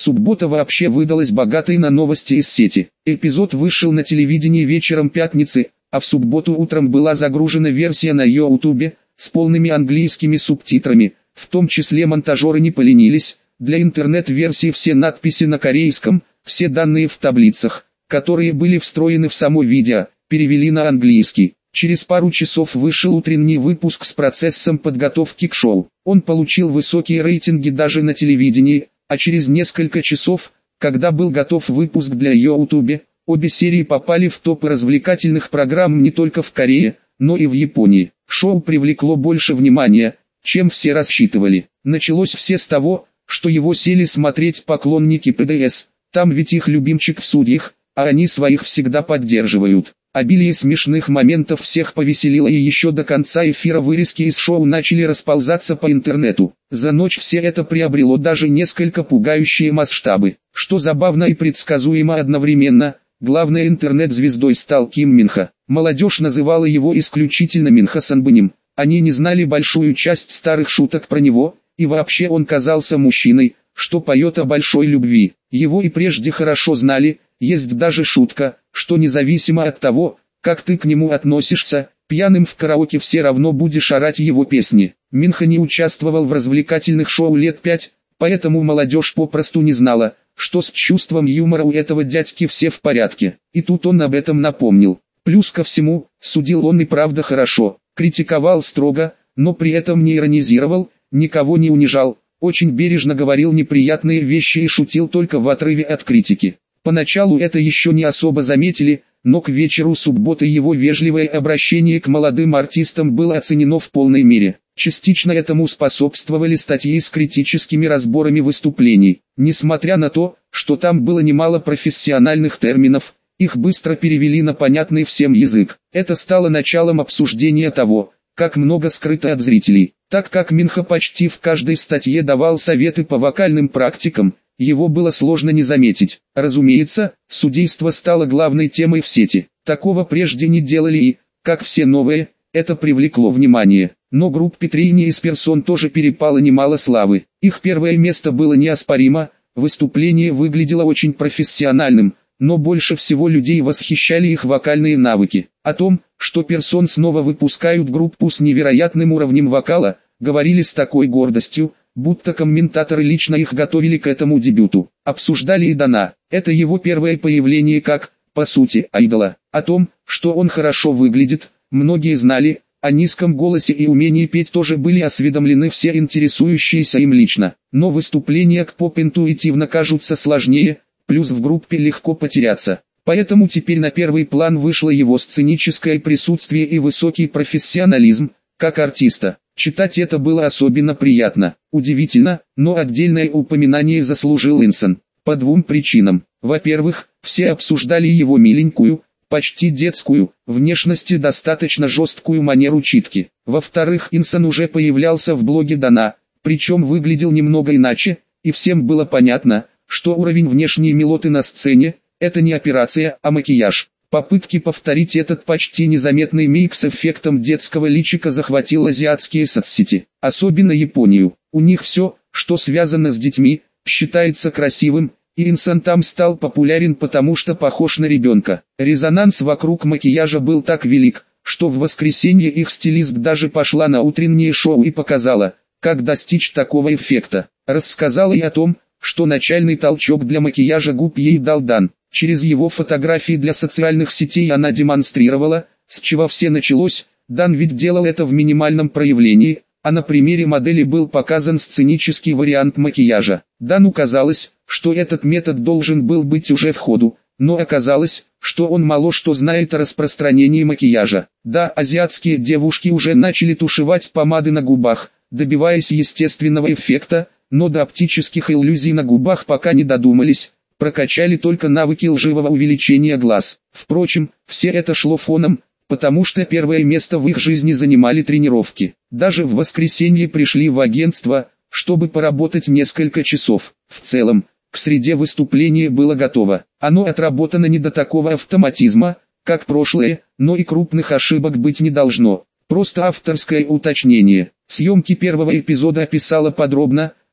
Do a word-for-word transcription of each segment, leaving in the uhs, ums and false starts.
Суббота вообще выдалась богатой на новости из сети. Эпизод вышел на телевидении вечером пятницы, а в субботу утром была загружена версия на ютубе, с полными английскими субтитрами, в том числе монтажеры не поленились, для интернет-версии все надписи на корейском, все данные в таблицах, которые были встроены в само видео, перевели на английский. Через пару часов вышел утренний выпуск с процессом подготовки к шоу. Он получил высокие рейтинги даже на телевидении, а через несколько часов, когда был готов выпуск для ютубе, обе серии попали в топы развлекательных программ не только в Корее, но и в Японии. Шоу привлекло больше внимания, чем все рассчитывали. Началось все с того, что его сели смотреть поклонники пэ дэ эс, там ведь их любимчик в судьях, а они своих всегда поддерживают. Обилие смешных моментов всех повеселило, и еще до конца эфира вырезки из шоу начали расползаться по интернету. За ночь все это приобрело даже несколько пугающие масштабы. Что забавно и предсказуемо одновременно, главной интернет-звездой стал Ким Мин Хо. Молодежь называла его исключительно Минхо Санбанем. Они не знали большую часть старых шуток про него, и вообще он казался мужчиной, что поет о большой любви. Его и прежде хорошо знали. Есть даже шутка, что независимо от того, как ты к нему относишься, пьяным в караоке все равно будешь орать его песни. Мин Хо не участвовал в развлекательных шоу лет пять, поэтому молодежь попросту не знала, что с чувством юмора у этого дядьки все в порядке. И тут он об этом напомнил. Плюс ко всему, судил он и правда хорошо, критиковал строго, но при этом не иронизировал, никого не унижал, очень бережно говорил неприятные вещи и шутил только в отрыве от критики. Поначалу это еще не особо заметили, но к вечеру субботы его вежливое обращение к молодым артистам было оценено в полной мере. Частично этому способствовали статьи с критическими разборами выступлений. Несмотря на то, что там было немало профессиональных терминов, их быстро перевели на понятный всем язык. Это стало началом обсуждения того, как много скрыто от зрителей. Так как Мин Хо почти в каждой статье давал советы по вокальным практикам, его было сложно не заметить. Разумеется, судейство стало главной темой в сети. Такого прежде не делали и, как все новые, это привлекло внимание. Но группе Трини из персон тоже перепало немало славы. Их первое место было неоспоримо, выступление выглядело очень профессиональным, но больше всего людей восхищали их вокальные навыки. О том, что персон снова выпускают группу с невероятным уровнем вокала, говорили с такой гордостью, будто комментаторы лично их готовили к этому дебюту. Обсуждали и Дана. Это его первое появление как, по сути, айдола. О том, что он хорошо выглядит, многие знали, о низком голосе и умении петь тоже были осведомлены все интересующиеся им лично. Но выступления к поп интуитивно кажутся сложнее, плюс в группе легко потеряться. Поэтому теперь на первый план вышло его сценическое присутствие и высокий профессионализм, как артиста. Читать это было особенно приятно. Удивительно, но отдельное упоминание заслужил Инсон. По двум причинам. Во-первых, все обсуждали его миленькую, почти детскую, внешности достаточно жесткую манеру читки. Во-вторых, Инсон уже появлялся в блоге Дана, причем выглядел немного иначе, и всем было понятно, что уровень внешней милоты на сцене – это не операция, а макияж. Попытки повторить этот почти незаметный миг с эффектом детского личика захватил азиатские соцсети, особенно Японию. У них все, что связано с детьми, считается красивым, и Инсон там стал популярен потому что похож на ребенка. Резонанс вокруг макияжа был так велик, что в воскресенье их стилист даже пошла на утреннее шоу и показала, как достичь такого эффекта. Рассказала и о том, что начальный толчок для макияжа губ ей дал Дан. Через его фотографии для социальных сетей она демонстрировала, с чего все началось. Дан ведь делал это в минимальном проявлении, а на примере модели был показан сценический вариант макияжа. Дану казалось, что этот метод должен был быть уже в ходу, но оказалось, что он мало что знает о распространении макияжа. Да, азиатские девушки уже начали тушевать помады на губах, добиваясь естественного эффекта, но до оптических иллюзий на губах пока не додумались. Прокачали только навыки лживого увеличения глаз. Впрочем, все это шло фоном, потому что первое место в их жизни занимали тренировки. Даже в воскресенье пришли в агентство, чтобы поработать несколько часов. В целом, к среде выступления было готово. Оно отработано не до такого автоматизма, как прошлое, но и крупных ошибок быть не должно. Просто авторское уточнение. Съемки первого эпизода описала подробно,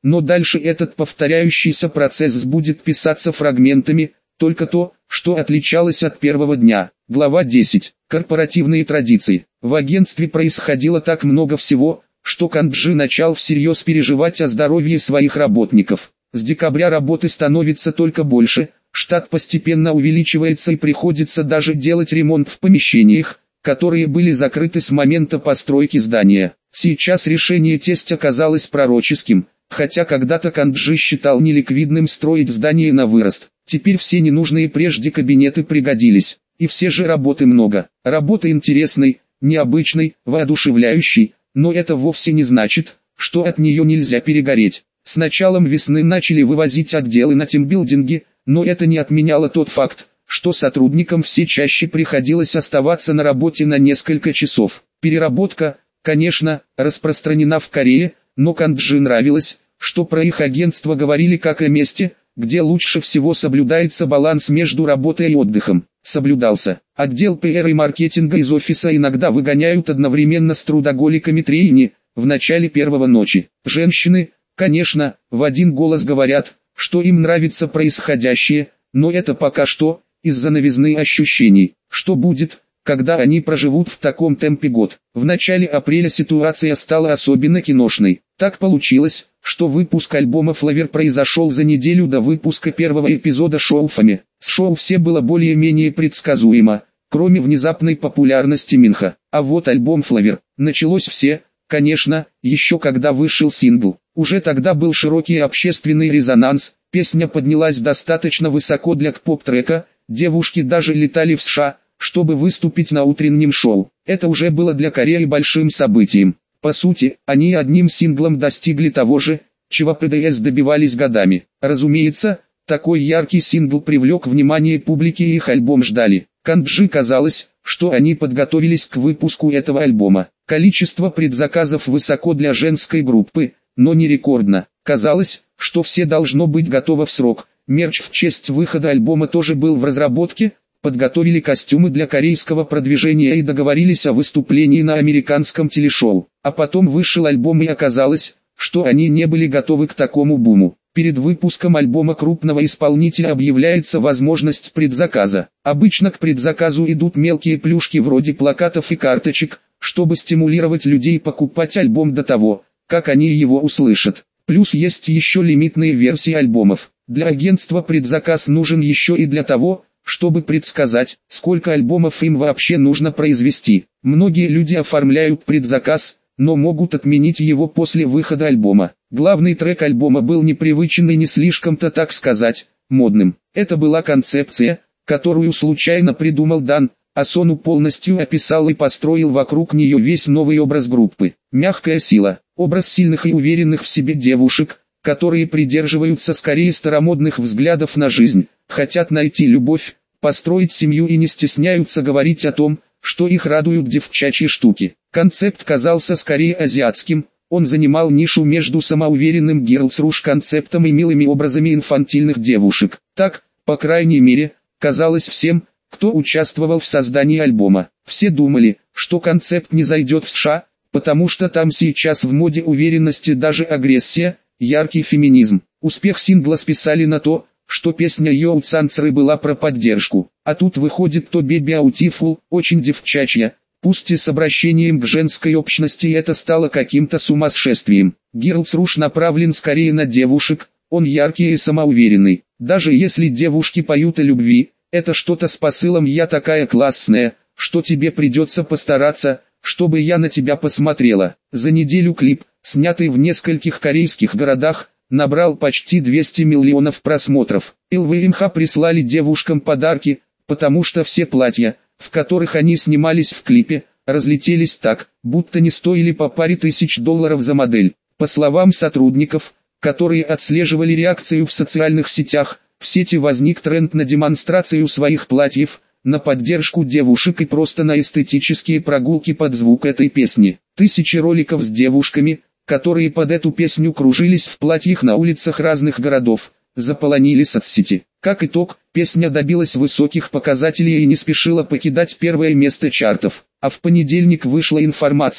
но дальше этот повторяющийся процесс будет писаться фрагментами, только то, что отличалось от первого дня. Глава десять. Корпоративные традиции. В агентстве происходило так много всего, что Канджи начал всерьез переживать о здоровье своих работников. С декабря работы становится только больше, штат постепенно увеличивается и приходится даже делать ремонт в помещениях, которые были закрыты с момента постройки здания. Сейчас решение тестя казалось пророческим, хотя когда-то Канджи считал неликвидным строить здание на вырост. Теперь все ненужные прежде кабинеты пригодились, и все же работы много. Работа интересной, необычной, воодушевляющей, но это вовсе не значит, что от нее нельзя перегореть. С началом весны начали вывозить отделы на тимбилдинги, но это не отменяло тот факт, что сотрудникам все чаще приходилось оставаться на работе на несколько часов. Переработка, конечно, распространена в Корее, но Канджи нравилось, что про их агентство говорили как о месте, где лучше всего соблюдается баланс между работой и отдыхом. Соблюдался. Отдел пи ар и маркетинга из офиса иногда выгоняют одновременно с трудоголиками трейни, в начале первого ночи. Женщины, конечно, в один голос говорят, что им нравится происходящее, но это пока что, из-за новизны ощущений. Что будет, когда они проживут в таком темпе год? В начале апреля ситуация стала особенно киношной. Так получилось, что выпуск альбома Flower произошел за неделю до выпуска первого эпизода шоу Фами. С шоу все было более-менее предсказуемо, кроме внезапной популярности Минха. А вот альбом Flower, началось все, конечно, еще когда вышел сингл. Уже тогда был широкий общественный резонанс, песня поднялась достаточно высоко для поп-трека, девушки даже летали в США, чтобы выступить на утреннем шоу. Это уже было для Кореи большим событием. По сути, они одним синглом достигли того же, чего пи ди эс добивались годами. Разумеется, такой яркий сингл привлек внимание публики и их альбом ждали. Канджи казалось, что они подготовились к выпуску этого альбома. Количество предзаказов высоко для женской группы, но не рекордно. Казалось, что все должно быть готово в срок. Мерч в честь выхода альбома тоже был в разработке. Подготовили костюмы для корейского продвижения и договорились о выступлении на американском телешоу. А потом вышел альбом и оказалось, что они не были готовы к такому буму. Перед выпуском альбома крупного исполнителя объявляется возможность предзаказа. Обычно к предзаказу идут мелкие плюшки вроде плакатов и карточек, чтобы стимулировать людей покупать альбом до того, как они его услышат. Плюс есть еще лимитные версии альбомов. Для агентства предзаказ нужен еще и для того, чтобы предсказать, сколько альбомов им вообще нужно произвести. Многие люди оформляют предзаказ, но могут отменить его после выхода альбома. Главный трек альбома был непривычен и не слишком-то, так сказать, модным. Это была концепция, которую случайно придумал Дан, а Сону полностью описал и построил вокруг нее весь новый образ группы. Мягкая сила, образ сильных и уверенных в себе девушек, которые придерживаются скорее старомодных взглядов на жизнь, хотят найти любовь, построить семью и не стесняются говорить о том, что их радуют девчачьи штуки. Концепт казался скорее азиатским, он занимал нишу между самоуверенным Girls Rush концептом и милыми образами инфантильных девушек. Так, по крайней мере, казалось всем, кто участвовал в создании альбома. Все думали, что концепт не зайдет в США, потому что там сейчас в моде уверенность и даже агрессия, яркий феминизм. Успех сингла списали на то, что песня Yo Цанцры была про поддержку. А тут выходит то Baby Beautiful, очень девчачья, пусть и с обращением к женской общности, и это стало каким-то сумасшествием. Girls Rush направлен скорее на девушек, он яркий и самоуверенный. Даже если девушки поют о любви, это что-то с посылом «я такая классная, что тебе придется постараться, чтобы я на тебя посмотрела». За неделю клип, снятый в нескольких корейских городах, набрал почти двести миллионов просмотров. эл ви эм эйч прислали девушкам подарки, потому что все платья, в которых они снимались в клипе, разлетелись так, будто не стоили по паре тысяч долларов за модель. По словам сотрудников, которые отслеживали реакцию в социальных сетях, в сети возник тренд на демонстрацию своих платьев, на поддержку девушек и просто на эстетические прогулки под звук этой песни. Тысячи роликов с девушками, которые под эту песню кружились в платьях на улицах разных городов, заполонили соцсети. Как итог, песня добилась высоких показателей и не спешила покидать первое место чартов. А в понедельник вышла информация,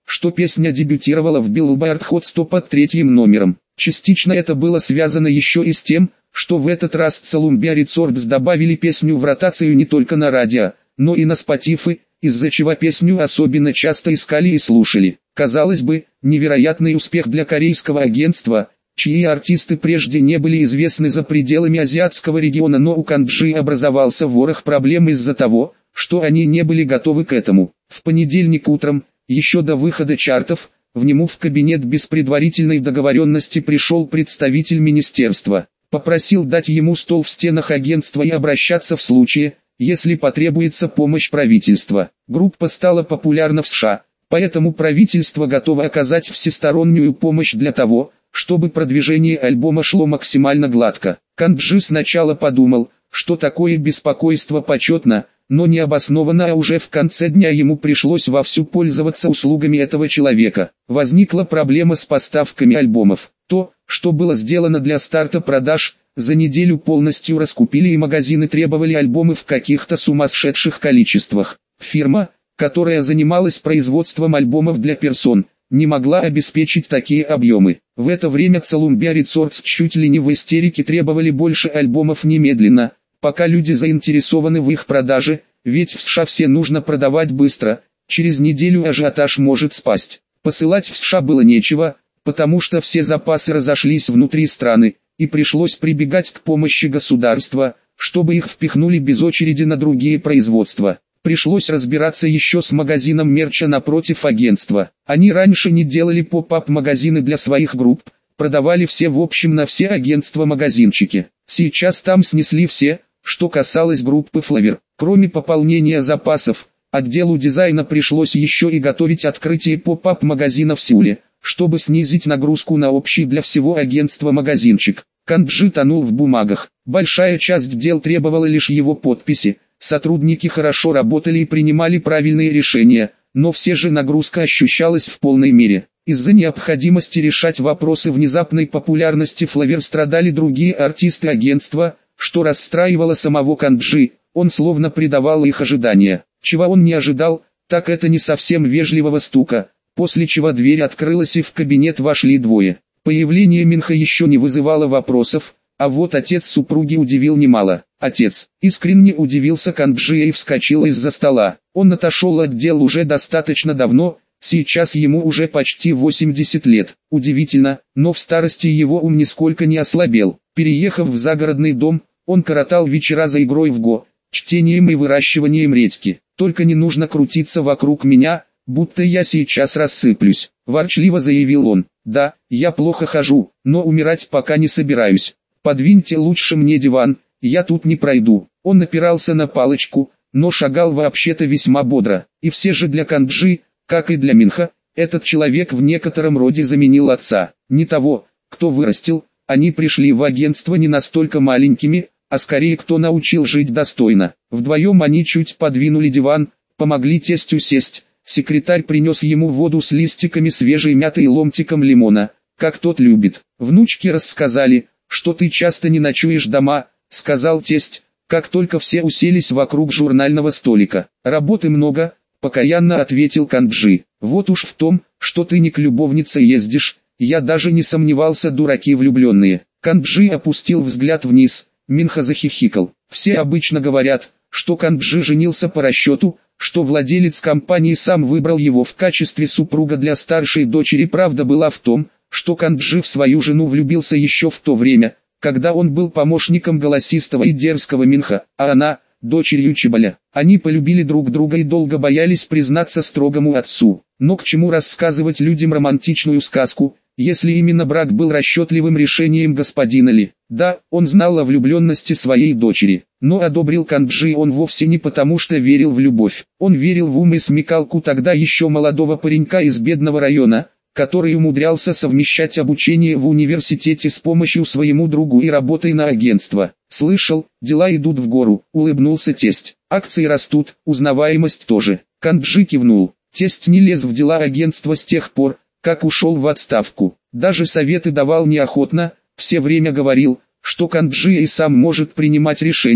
что песня дебютировала в Billboard Hot сто под третьим номером. Частично это было связано еще и с тем, что в этот раз Columbia Records добавили песню в ротацию не только на радио, но и на Spotify, из-за чего песню особенно часто искали и слушали. Казалось бы, невероятный успех для корейского агентства, чьи артисты прежде не были известны за пределами азиатского региона, но у Канджи образовался ворох проблем из-за того, что они не были готовы к этому. В понедельник утром, еще до выхода чартов, в нему в кабинет без предварительной договоренности пришел представитель министерства. Попросил дать ему стол в стенах агентства и обращаться в случае, если потребуется помощь правительства. Группа стала популярна в США, поэтому правительство готово оказать всестороннюю помощь для того, чтобы продвижение альбома шло максимально гладко. Канджи сначала подумал, что такое беспокойство почетно, но не обоснованно, а уже в конце дня ему пришлось вовсю пользоваться услугами этого человека. Возникла проблема с поставками альбомов. То, что было сделано для старта продаж, за неделю полностью раскупили, и магазины требовали альбомы в каких-то сумасшедших количествах. Фирма, которая занималась производством альбомов для персон, не могла обеспечить такие объемы. В это время Columbia Records чуть ли не в истерике требовали больше альбомов немедленно, пока люди заинтересованы в их продаже, ведь в США все нужно продавать быстро, через неделю ажиотаж может спасть. Посылать в США было нечего, потому что все запасы разошлись внутри страны, и пришлось прибегать к помощи государства, чтобы их впихнули без очереди на другие производства. Пришлось разбираться еще с магазином мерча напротив агентства. Они раньше не делали поп-ап магазины для своих групп, продавали все в общем на все агентства магазинчики. Сейчас там снесли все, что касалось группы Flavor. Кроме пополнения запасов, отделу дизайна пришлось еще и готовить открытие поп-ап магазина в Сеуле, чтобы снизить нагрузку на общий для всего агентства магазинчик. Канджи тонул в бумагах. Большая часть дел требовала лишь его подписи. Сотрудники хорошо работали и принимали правильные решения, но все же нагрузка ощущалась в полной мере. Из-за необходимости решать вопросы внезапной популярности Flavor страдали другие артисты агентства, что расстраивало самого Канджи. Он словно предавал их ожидания. Чего он не ожидал, так это не совсем вежливого стука, после чего дверь открылась и в кабинет вошли двое. Появление Минха еще не вызывало вопросов, а вот отец супруги удивил немало. Отец искренне удивился Канджи и вскочил из-за стола. Он отошел от дел уже достаточно давно, сейчас ему уже почти восемьдесят лет. Удивительно, но в старости его ум нисколько не ослабел. Переехав в загородный дом, он коротал вечера за игрой в го, чтением и выращиванием редьки. «Только не нужно крутиться вокруг меня, будто я сейчас рассыплюсь», – ворчливо заявил он. «Да, я плохо хожу, но умирать пока не собираюсь. Подвиньте лучше мне диван, я тут не пройду». Он опирался на палочку, но шагал вообще-то весьма бодро. И все же для Канджи, как и для Минха, этот человек в некотором роде заменил отца. Не того, кто вырастил, они пришли в агентство не настолько маленькими, а скорее кто научил жить достойно. Вдвоем они чуть подвинули диван, помогли тестю сесть. Секретарь принес ему воду с листиками свежей мяты и ломтиком лимона, как тот любит. Внучки рассказали, что ты часто не ночуешь дома, сказал тесть, как только все уселись вокруг журнального столика. Работы много, покаянно ответил Канджи. Вот уж в том, что ты не к любовнице ездишь, я даже не сомневался, дураки влюбленные. Канджи опустил взгляд вниз, Минха захихикал. Все обычно говорят, что Канджи женился по расчету, что владелец компании сам выбрал его в качестве супруга для старшей дочери. Правда была в том, что Канджи в свою жену влюбился еще в то время, когда он был помощником голосистого и дерзкого Минха, а она – дочерью Чеболя. Они полюбили друг друга и долго боялись признаться строгому отцу. Но к чему рассказывать людям романтичную сказку, если именно брак был расчетливым решением господина Ли? Да, он знал о влюбленности своей дочери, но одобрил Канджи он вовсе не потому, что верил в любовь. Он верил в ум и смекалку тогда еще молодого паренька из бедного района, который умудрялся совмещать обучение в университете с помощью своему другу и работой на агентство. «Слышал, дела идут в гору», — улыбнулся тесть. «Акции растут, узнаваемость тоже». Канджи кивнул. Тесть не лез в дела агентства с тех пор, как ушел в отставку. Даже советы давал неохотно, все время говорил, что Канджи и сам может принимать решения,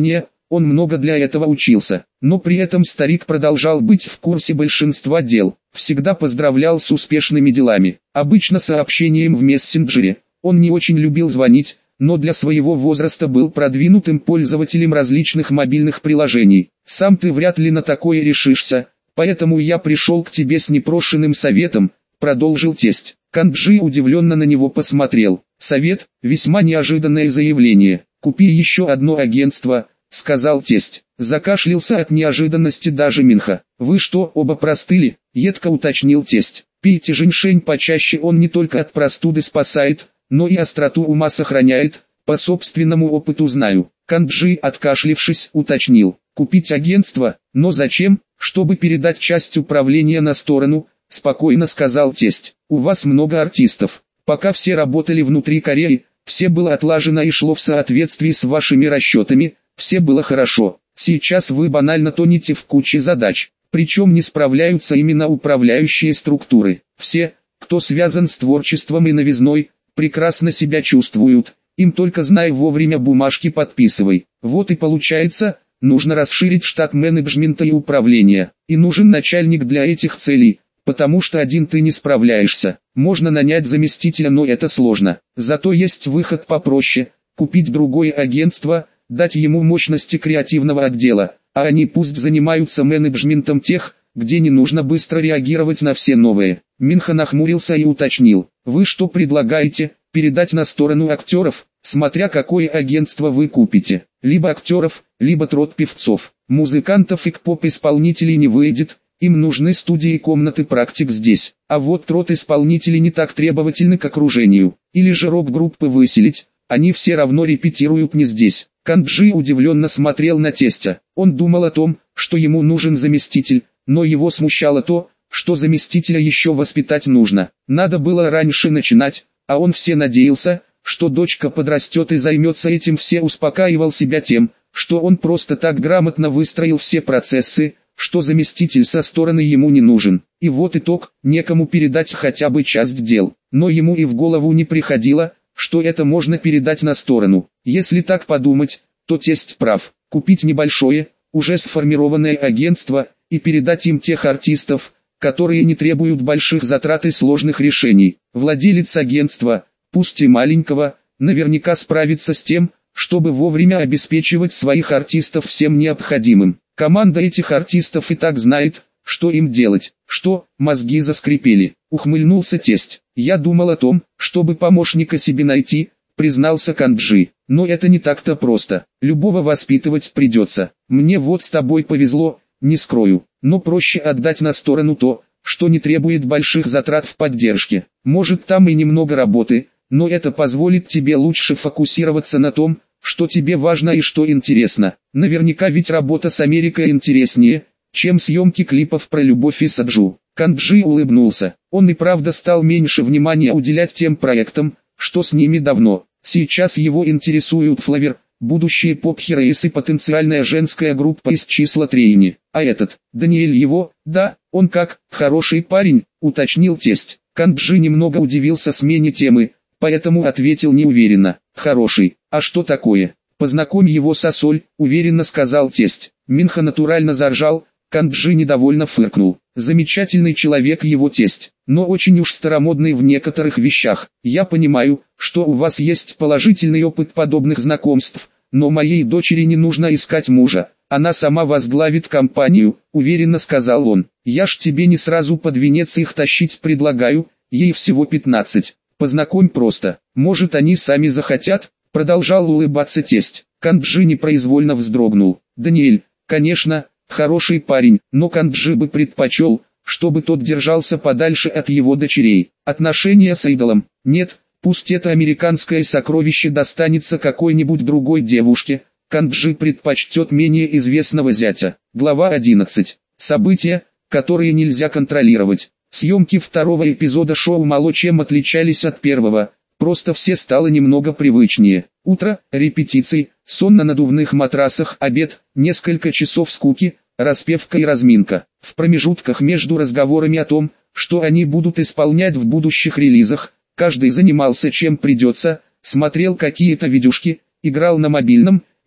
он много для этого учился. Но при этом старик продолжал быть в курсе большинства дел, всегда поздравлял с успешными делами, обычно сообщением в мессенджере. Он не очень любил звонить, но для своего возраста был продвинутым пользователем различных мобильных приложений. Сам ты вряд ли на такое решишься, поэтому я пришел к тебе с непрошенным советом, продолжил тесть. Канджи удивленно на него посмотрел. Совет, весьма неожиданное заявление. Купи еще одно агентство, сказал тесть. Закашлялся от неожиданности даже Минха. Вы что, оба простыли? Едко уточнил тесть. Пейте женьшень почаще, он не только от простуды спасает, но и остроту ума сохраняет, по собственному опыту знаю. Канджи, откашлившись, уточнил. Купить агентство, но зачем? Чтобы передать часть управления на сторону, спокойно сказал тесть. У вас много артистов. Пока все работали внутри Кореи, все было отлажено и шло в соответствии с вашими расчетами, все было хорошо. Сейчас вы банально тонете в куче задач, причем не справляются именно управляющие структуры. Все, кто связан с творчеством и новизной, прекрасно себя чувствуют, им только знай вовремя бумажки подписывай. Вот и получается, нужно расширить штат менеджмента и управления, и нужен начальник для этих целей, потому что один ты не справляешься. Можно нанять заместителя, но это сложно. Зато есть выход попроще, купить другое агентство, дать ему мощности креативного отдела, а они пусть занимаются менеджментом тех, где не нужно быстро реагировать на все новые. Минха нахмурился и уточнил. Вы что предлагаете, передать на сторону актеров, смотря какое агентство вы купите? Либо актеров, либо трот певцов. Музыкантов и поп-исполнителей не выйдет, им нужны студии и комнаты практик здесь. А вот трот исполнителей не так требовательны к окружению. Или же рок-группы выселить, они все равно репетируют не здесь. Канджи удивленно смотрел на тестя. Он думал о том, что ему нужен заместитель, но его смущало то, что заместителя еще воспитать нужно. Надо было раньше начинать, а он все надеялся, что дочка подрастет и займется этим. Все успокаивал себя тем, что он просто так грамотно выстроил все процессы, что заместитель со стороны ему не нужен. И вот итог, некому передать хотя бы часть дел. Но ему и в голову не приходило, что это можно передать на сторону. Если так подумать, то тесть прав. Купить небольшое, уже сформированное агентство, и передать им тех артистов, которые не требуют больших затрат и сложных решений. Владелец агентства, пусть и маленького, наверняка справится с тем, чтобы вовремя обеспечивать своих артистов всем необходимым. Команда этих артистов и так знает, что им делать. Что, мозги заскрипели, ухмыльнулся тесть. Я думал о том, чтобы помощника себе найти, признался Канджи. Но это не так-то просто. Любого воспитывать придется. Мне вот с тобой повезло, не скрою. Но проще отдать на сторону то, что не требует больших затрат в поддержке. Может там и немного работы, но это позволит тебе лучше фокусироваться на том, что тебе важно и что интересно. Наверняка ведь работа с Америкой интереснее, чем съемки клипов про любовь и саджу. Канджи улыбнулся. Он и правда стал меньше внимания уделять тем проектам, что с ними давно. Сейчас его интересуют Флавер, будущие поп-хероис и потенциальная женская группа из числа Трейни. А этот, Даниэль его, да, он как, хороший парень, уточнил тесть. Канджи немного удивился смене темы, поэтому ответил неуверенно. Хороший, а что такое? Познакомь его с Асоль, уверенно сказал тесть. Минха натурально заржал, Канджи недовольно фыркнул. Замечательный человек его тесть, но очень уж старомодный в некоторых вещах. Я понимаю, что у вас есть положительный опыт подобных знакомств, но моей дочери не нужно искать мужа. Она сама возглавит компанию, уверенно сказал он. Я ж тебе не сразу под венец их тащить предлагаю, ей всего пятнадцать. Познакомь просто, может они сами захотят, продолжал улыбаться тесть. Канджи непроизвольно вздрогнул. Даниэль, конечно, хороший парень, но Канджи бы предпочел, чтобы тот держался подальше от его дочерей. Отношения с идолом, нет, пусть это американское сокровище достанется какой-нибудь другой девушке, Канджи предпочтет менее известного зятя. Глава одиннадцать. События, которые нельзя контролировать. Съемки второго эпизода шоу мало чем отличались от первого, просто все стало немного привычнее. Утро, репетиции, сон на надувных матрасах, обед, несколько часов скуки, распевка и разминка. В промежутках между разговорами о том, что они будут исполнять в будущих релизах, каждый занимался чем придется, смотрел какие-то видюшки, играл на мобильном,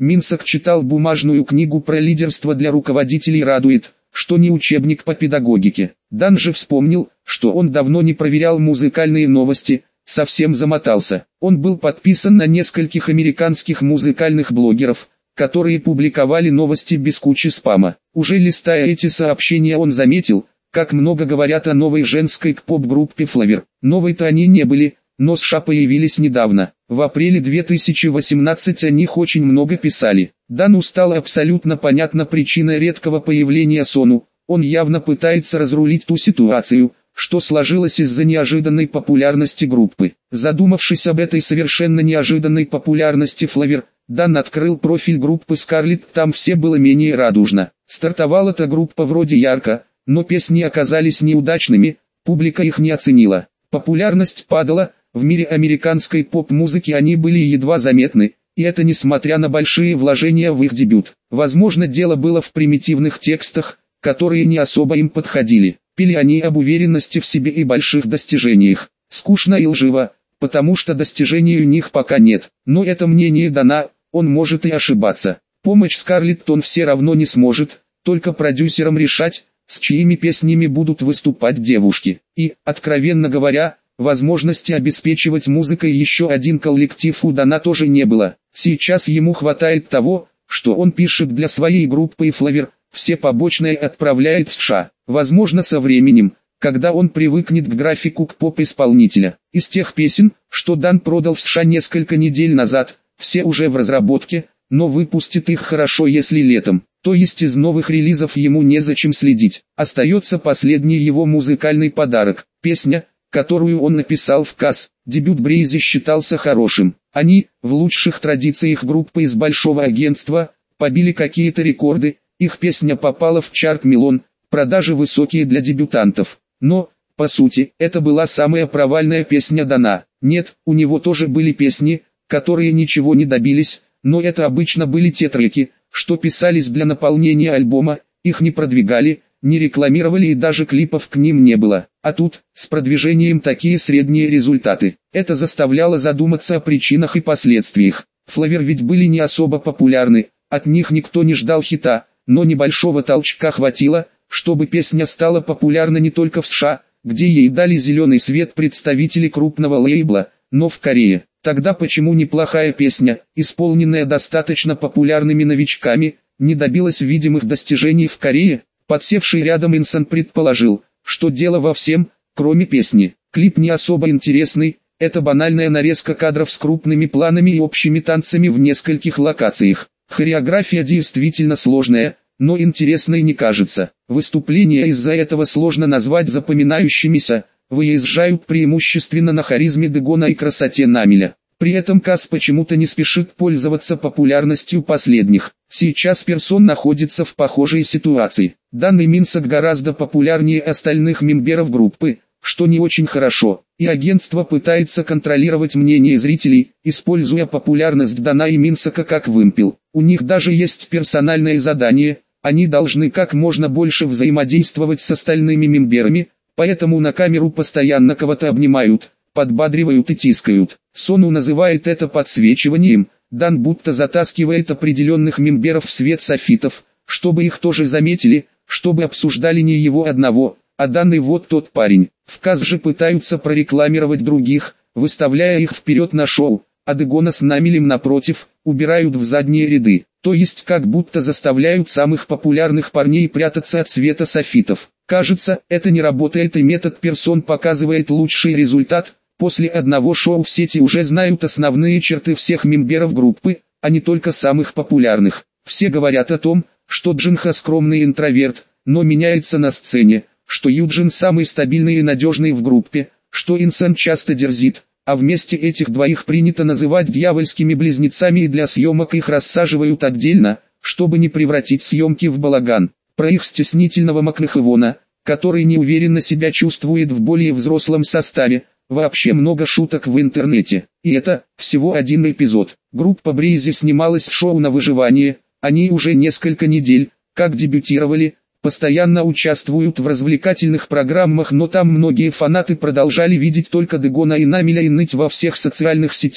Минсок читал бумажную книгу про лидерство для руководителей. Радует, что не учебник по педагогике. Дан же вспомнил, что он давно не проверял музыкальные новости, совсем замотался. Он был подписан на нескольких американских музыкальных блогеров, которые публиковали новости без кучи спама. Уже листая эти сообщения, он заметил, как много говорят о новой женской к-поп-группе Flavor. Новой-то они не были, но США появились недавно. В апреле две тысячи восемнадцатого о них очень много писали. Дану стала абсолютно понятна причина редкого появления Сону. Он явно пытается разрулить ту ситуацию, что сложилось из-за неожиданной популярности группы. Задумавшись об этой совершенно неожиданной популярности Flavor, Дан открыл профиль группы Scarlet, там все было менее радужно. Стартовала эта группа вроде ярко, но песни оказались неудачными, публика их не оценила. Популярность падала, в мире американской поп-музыки они были едва заметны, и это несмотря на большие вложения в их дебют. Возможно, дело было в примитивных текстах, которые не особо им подходили. Пели они об уверенности в себе и больших достижениях. Скучно и лживо, потому что достижений у них пока нет. Но это мнение Дана, он может и ошибаться. Помочь Скарлетт он все равно не сможет, только продюсерам решать, с чьими песнями будут выступать девушки. И, откровенно говоря, возможности обеспечивать музыкой еще один коллектив у Дана тоже не было. Сейчас ему хватает того, что он пишет для своей группы и Flavor, все побочные отправляет в США. Возможно, со временем, когда он привыкнет к графику к поп-исполнителя. Из тех песен, что Дан продал в США несколько недель назад, все уже в разработке, но выпустит их хорошо если летом. То есть из новых релизов ему незачем следить. Остается последний его музыкальный подарок. Песня, которую он написал в КАС. Дебют Брейзи считался хорошим. Они, в лучших традициях группы из большого агентства, побили какие-то рекорды. Их песня попала в чарт Мелон, продажи высокие для дебютантов. Но, по сути, это была самая провальная песня Дана. Нет, у него тоже были песни, которые ничего не добились, но это обычно были те треки, что писались для наполнения альбома, их не продвигали, не рекламировали и даже клипов к ним не было. А тут, с продвижением такие средние результаты. Это заставляло задуматься о причинах и последствиях. Flavor ведь были не особо популярны, от них никто не ждал хита, но небольшого толчка хватило, чтобы песня стала популярна не только в США, где ей дали зеленый свет представители крупного лейбла, но в Корее. Тогда почему неплохая песня, исполненная достаточно популярными новичками, не добилась видимых достижений в Корее? Подсевший рядом Инсон предположил, что дело во всем, кроме песни. Клип не особо интересный, это банальная нарезка кадров с крупными планами и общими танцами в нескольких локациях. Хореография действительно сложная, но интересной не кажется. Выступления из-за этого сложно назвать запоминающимися, выезжают преимущественно на харизме Дегона и красоте Намиля. При этом КАС почему-то не спешит пользоваться популярностью последних. Сейчас Персон находится в похожей ситуации. Данный Минсок гораздо популярнее остальных мемберов группы, что не очень хорошо, и агентство пытается контролировать мнение зрителей, используя популярность Дана и Минсока как вымпел. У них даже есть персональное задание, они должны как можно больше взаимодействовать с остальными мемберами, поэтому на камеру постоянно кого-то обнимают, подбадривают и тискают. Сону называет это подсвечиванием, Дан будто затаскивает определенных мемберов в свет софитов, чтобы их тоже заметили, чтобы обсуждали не его одного, а данный вот тот парень. В КАС же пытаются прорекламировать других, выставляя их вперед на шоу, а Дегона с Намилем напротив, убирают в задние ряды. То есть как будто заставляют самых популярных парней прятаться от света софитов. Кажется, это не работает и метод Персон показывает лучший результат. После одного шоу в сети уже знают основные черты всех мемберов группы, а не только самых популярных. Все говорят о том, что Джинха скромный интроверт, но меняется на сцене, что Юджин самый стабильный и надежный в группе, что Инсон часто дерзит, а вместе этих двоих принято называть дьявольскими близнецами и для съемок их рассаживают отдельно, чтобы не превратить съемки в балаган. Про их стеснительного Макнахевона, который неуверенно себя чувствует в более взрослом составе, вообще много шуток в интернете. И это всего один эпизод. Группа Брейзи снималась в шоу на выживание, они уже несколько недель, как дебютировали, постоянно участвуют в развлекательных программах, но там многие фанаты продолжали видеть только Дегона и Намиля и ныть во всех социальных сетях,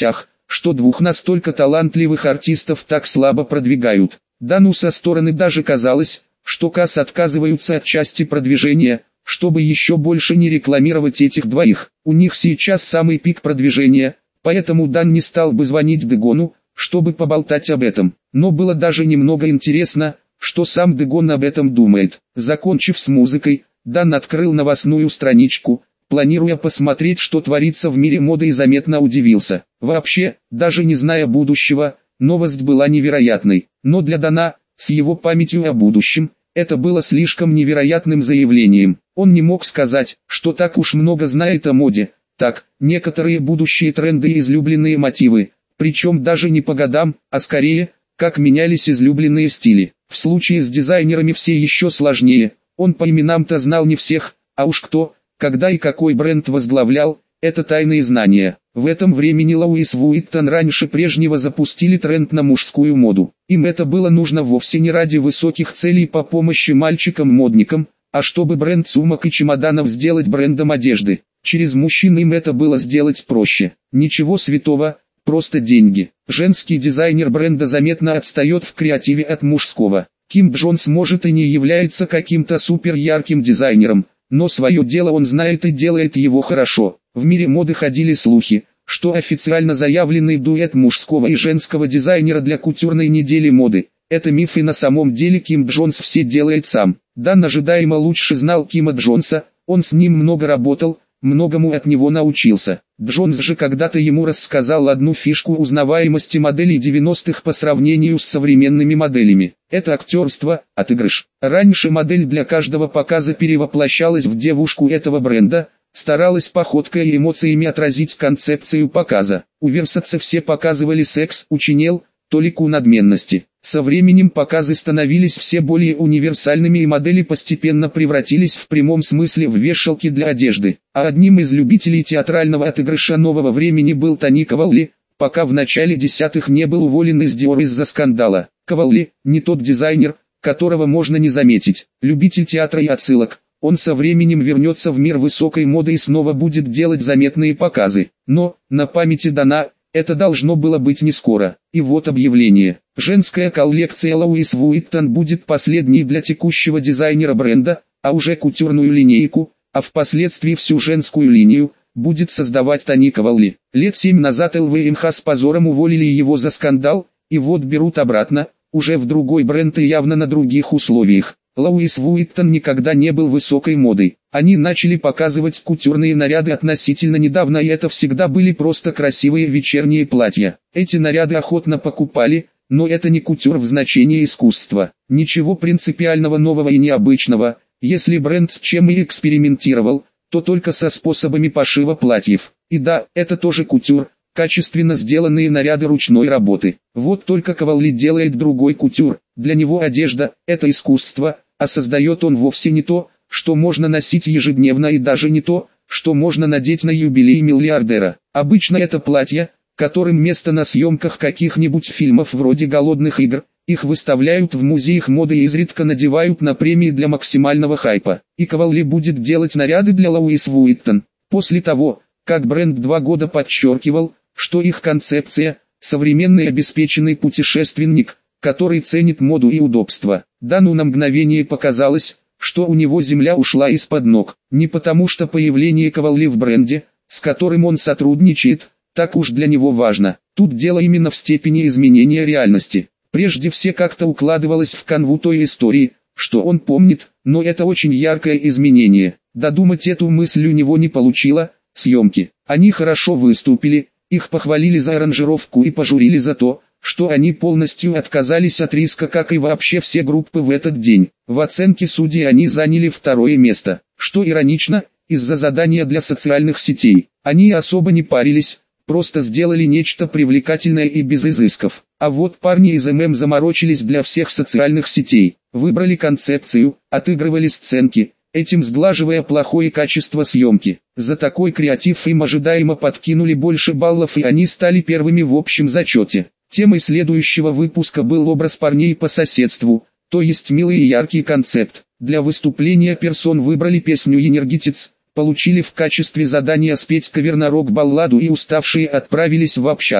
что двух настолько талантливых артистов так слабо продвигают. Дану со стороны даже казалось, что КАС отказываются от части продвижения, чтобы еще больше не рекламировать этих двоих. У них сейчас самый пик продвижения, поэтому Дан не стал бы звонить Дэгону, чтобы поболтать об этом. Но было даже немного интересно, что сам Дэгон об этом думает. Закончив с музыкой, Дан открыл новостную страничку, планируя посмотреть, что творится в мире моды, и заметно удивился. Вообще, даже не зная будущего, новость была невероятной. Но для Дана, с его памятью о будущем, это было слишком невероятным заявлением. Он не мог сказать, что так уж много знает о моде. Так, некоторые будущие тренды и излюбленные мотивы, причем даже не по годам, а скорее, как менялись излюбленные стили. В случае с дизайнерами все еще сложнее. Он по именам-то знал не всех, а уж кто, когда и какой бренд возглавлял, это тайные знания. В этом времени Луис Вуиттон раньше прежнего запустили тренд на мужскую моду. Им это было нужно вовсе не ради высоких целей по помощи мальчикам-модникам, а чтобы бренд сумок и чемоданов сделать брендом одежды. Через мужчин им это было сделать проще. Ничего святого, просто деньги. Женский дизайнер бренда заметно отстает в креативе от мужского. Ким Джонс может и не является каким-то супер ярким дизайнером, но свое дело он знает и делает его хорошо. В мире моды ходили слухи, что официально заявленный дуэт мужского и женского дизайнера для кутюрной недели моды – это миф, и на самом деле Ким Джонс все делает сам. Дан ожидаемо лучше знал Кима Джонса, он с ним много работал, многому от него научился. Джонс же когда-то ему рассказал одну фишку узнаваемости моделей девяностых по сравнению с современными моделями. Это актерство, отыгрыш. Раньше модель для каждого показа перевоплощалась в девушку этого бренда, старалась походкой и эмоциями отразить концепцию показа. У Версаце все показывали секс, учинел, толику надменности. Со временем показы становились все более универсальными, и модели постепенно превратились в прямом смысле в вешалки для одежды. А одним из любителей театрального отыгрыша нового времени был Тони Кавалли, пока в начале десятых не был уволен из Dior из-за скандала. Кавалли – не тот дизайнер, которого можно не заметить. Любитель театра и отсылок. Он со временем вернется в мир высокой моды и снова будет делать заметные показы. Но, на памяти Дана, это должно было быть не скоро. И вот объявление. Женская коллекция Луис Вуиттон будет последней для текущего дизайнера бренда, а уже кутюрную линейку, а впоследствии всю женскую линию, будет создавать Тони Кавалли. Лет семь назад эл вэ эм эйч с позором уволили его за скандал, и вот берут обратно, уже в другой бренд и явно на других условиях. Луис Вуиттон никогда не был высокой модой. Они начали показывать кутюрные наряды относительно недавно, и это всегда были просто красивые вечерние платья. Эти наряды охотно покупали, но это не кутюр в значении искусства. Ничего принципиального нового и необычного. Если бренд с чем и экспериментировал, то только со способами пошива платьев. И да, это тоже кутюр, качественно сделанные наряды ручной работы. Вот только Кавалли делает другой кутюр. Для него одежда – это искусство, а создает он вовсе не то, что можно носить ежедневно, и даже не то, что можно надеть на юбилей миллиардера. Обычно это платья, которым место на съемках каких-нибудь фильмов вроде «Голодных игр», их выставляют в музеях моды и изредка надевают на премии для максимального хайпа. И Кавалли будет делать наряды для Луис Вуиттон. После того, как бренд два года подчеркивал, что их концепция – современный обеспеченный путешественник, который ценит моду и удобство. Дану на мгновение показалось, что у него земля ушла из-под ног. Не потому что появление Кавалли в бренде, с которым он сотрудничает, так уж для него важно. Тут дело именно в степени изменения реальности. Прежде все как-то укладывалось в канву той истории, что он помнит, но это очень яркое изменение. Додумать эту мысль у него не получило. Съемки. Они хорошо выступили, их похвалили за аранжировку и пожурили за то, что они полностью отказались от риска, как и вообще все группы в этот день. В оценке судей они заняли второе место, что иронично, из-за задания для социальных сетей. Они особо не парились, просто сделали нечто привлекательное и без изысков. А вот парни из эм эм заморочились для всех социальных сетей, выбрали концепцию, отыгрывали сценки, этим сглаживая плохое качество съемки. За такой креатив им ожидаемо подкинули больше баллов, и они стали первыми в общем зачете. Темой следующего выпуска был образ парней по соседству, то есть милый и яркий концепт. Для выступления персон выбрали песню «Энергетиц», получили в качестве задания спеть кавер на рок-балладу и уставшие отправились в общагу.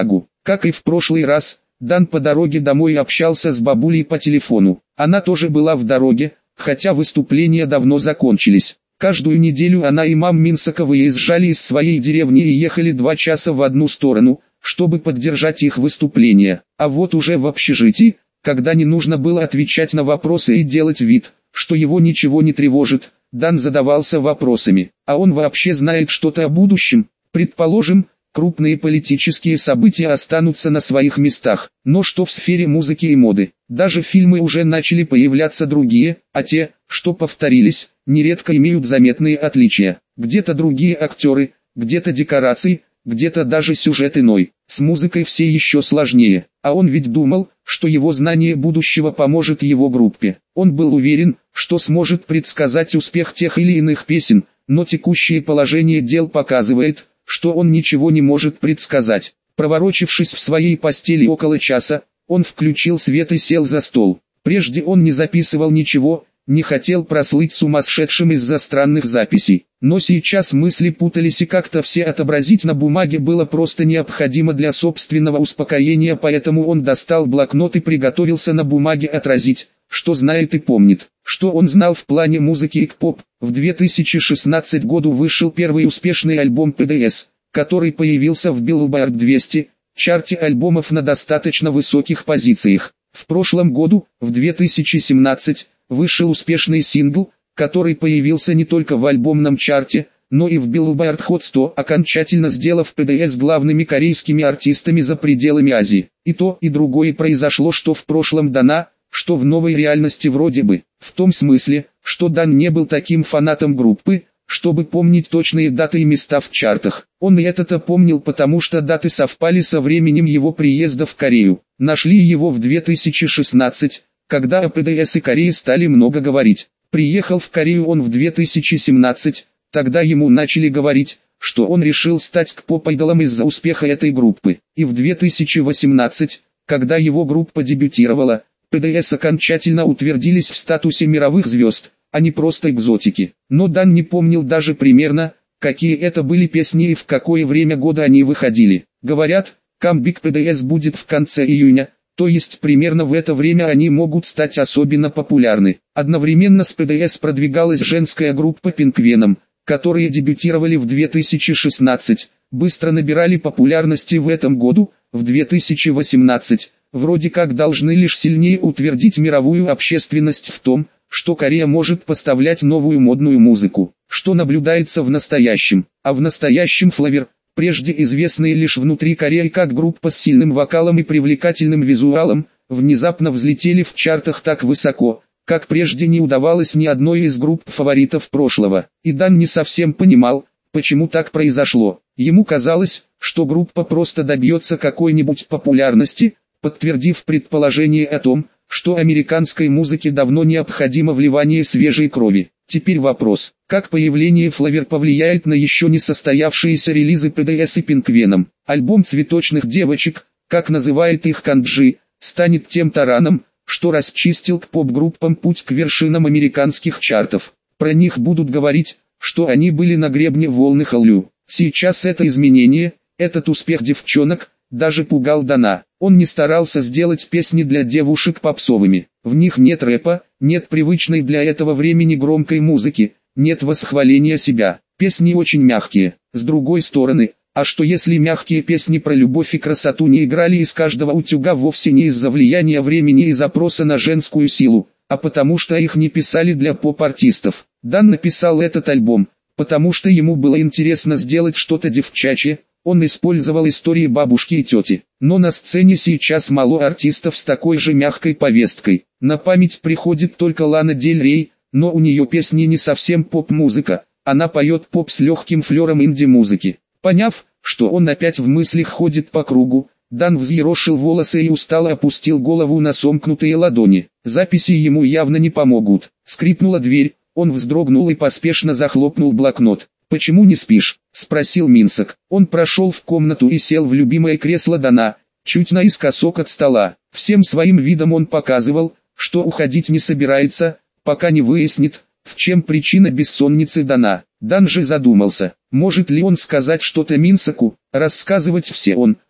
Как и в прошлый раз, Дан по дороге домой общался с бабулей по телефону. Она тоже была в дороге, хотя выступления давно закончились. Каждую неделю она и мам Минсака выезжали из своей деревни и ехали два часа в одну сторону, чтобы поддержать их выступления. А вот уже в общежитии, когда не нужно было отвечать на вопросы и делать вид, что его ничего не тревожит, Дан задавался вопросами. А он вообще знает что-то о будущем? Предположим, крупные политические события останутся на своих местах, но что в сфере музыки и моды? Даже фильмы уже начали появляться другие, а те, что повторились, нередко имеют заметные отличия. Где-то другие актеры, где-то декорации, где-то даже сюжет иной. С музыкой все еще сложнее, а он ведь думал, что его знание будущего поможет его группе. Он был уверен, что сможет предсказать успех тех или иных песен, но текущее положение дел показывает, что он ничего не может предсказать. Проворочившись в своей постели около часа, он включил свет и сел за стол. Прежде он не записывал ничего, не хотел прослыть сумасшедшим из-за странных записей. Но сейчас мысли путались и как-то все отобразить на бумаге было просто необходимо для собственного успокоения, поэтому он достал блокнот и приготовился на бумаге отразить, что знает и помнит. Что он знал в плане музыки и поп. В две тысячи шестнадцатом году вышел первый успешный альбом пи ди эс, который появился в Billboard двести, чарте альбомов на достаточно высоких позициях. В прошлом году, в две тысячи семнадцатом, вышел успешный сингл, который появился не только в альбомном чарте, но и в Billboard Hot сто, окончательно сделав пи ди эс главными корейскими артистами за пределами Азии. И то, и другое произошло что в прошлом Дана, что в новой реальности вроде бы. В том смысле, что Дан не был таким фанатом группы, чтобы помнить точные даты и места в чартах. Он и это-то помнил, потому что даты совпали со временем его приезда в Корею. Нашли его в две тысячи шестнадцатом, когда о пи ди эс и Корее стали много говорить. Приехал в Корею он в две тысячи семнадцатом, тогда ему начали говорить, что он решил стать поп-айдолом из-за успеха этой группы. И в две тысячи восемнадцатом, когда его группа дебютировала, пи ди эс окончательно утвердились в статусе мировых звезд, а не просто экзотики. Но Дан не помнил даже примерно, какие это были песни и в какое время года они выходили. Говорят, камбэк пи ди эс будет в конце июня, то есть примерно в это время они могут стать особенно популярны. Одновременно с пи ди эс продвигалась женская группа Pink Venom, которые дебютировали в две тысячи шестнадцатом, быстро набирали популярности в этом году, в две тысячи восемнадцатом, вроде как должны лишь сильнее утвердить мировую общественность в том, что Корея может поставлять новую модную музыку, что наблюдается в настоящем. А в настоящем Flavor, прежде известные лишь внутри Кореи как группа с сильным вокалом и привлекательным визуалом, внезапно взлетели в чартах так высоко, как прежде не удавалось ни одной из групп фаворитов прошлого. И Дан не совсем понимал, почему так произошло. Ему казалось, что группа просто добьется какой-нибудь популярности, подтвердив предположение о том, что американской музыке давно необходимо вливание свежей крови. Теперь вопрос, как появление Flavor повлияет на еще не состоявшиеся релизы пи ди эс и Pink Venom. Альбом цветочных девочек, как называет их Канджи, станет тем тараном, что расчистил к поп-группам путь к вершинам американских чартов. Про них будут говорить, что они были на гребне волны Хallyu. Сейчас это изменение, этот успех девчонок, даже пугал Дана. Он не старался сделать песни для девушек попсовыми. В них нет рэпа, нет привычной для этого времени громкой музыки, нет восхваления себя. Песни очень мягкие. С другой стороны, а что если мягкие песни про любовь и красоту не играли из каждого утюга вовсе не из-за влияния времени и запроса на женскую силу, а потому что их не писали для поп-артистов. Дан написал этот альбом, потому что ему было интересно сделать что-то девчачье. Он использовал истории бабушки и тети. Но на сцене сейчас мало артистов с такой же мягкой повесткой. На память приходит только Лана Дель Рей, но у нее песни не совсем поп-музыка. Она поет поп с легким флером инди-музыки. Поняв, что он опять в мыслях ходит по кругу, Дан взъерошил волосы и устало опустил голову на сомкнутые ладони. Записи ему явно не помогут. Скрипнула дверь, он вздрогнул и поспешно захлопнул блокнот. «Почему не спишь?» – спросил Минсак. Он прошел в комнату и сел в любимое кресло Дана, чуть наискосок от стола. Всем своим видом он показывал, что уходить не собирается, пока не выяснит, в чем причина бессонницы Дана. Дан же задумался, может ли он сказать что-то Минсаку. Рассказывать все он,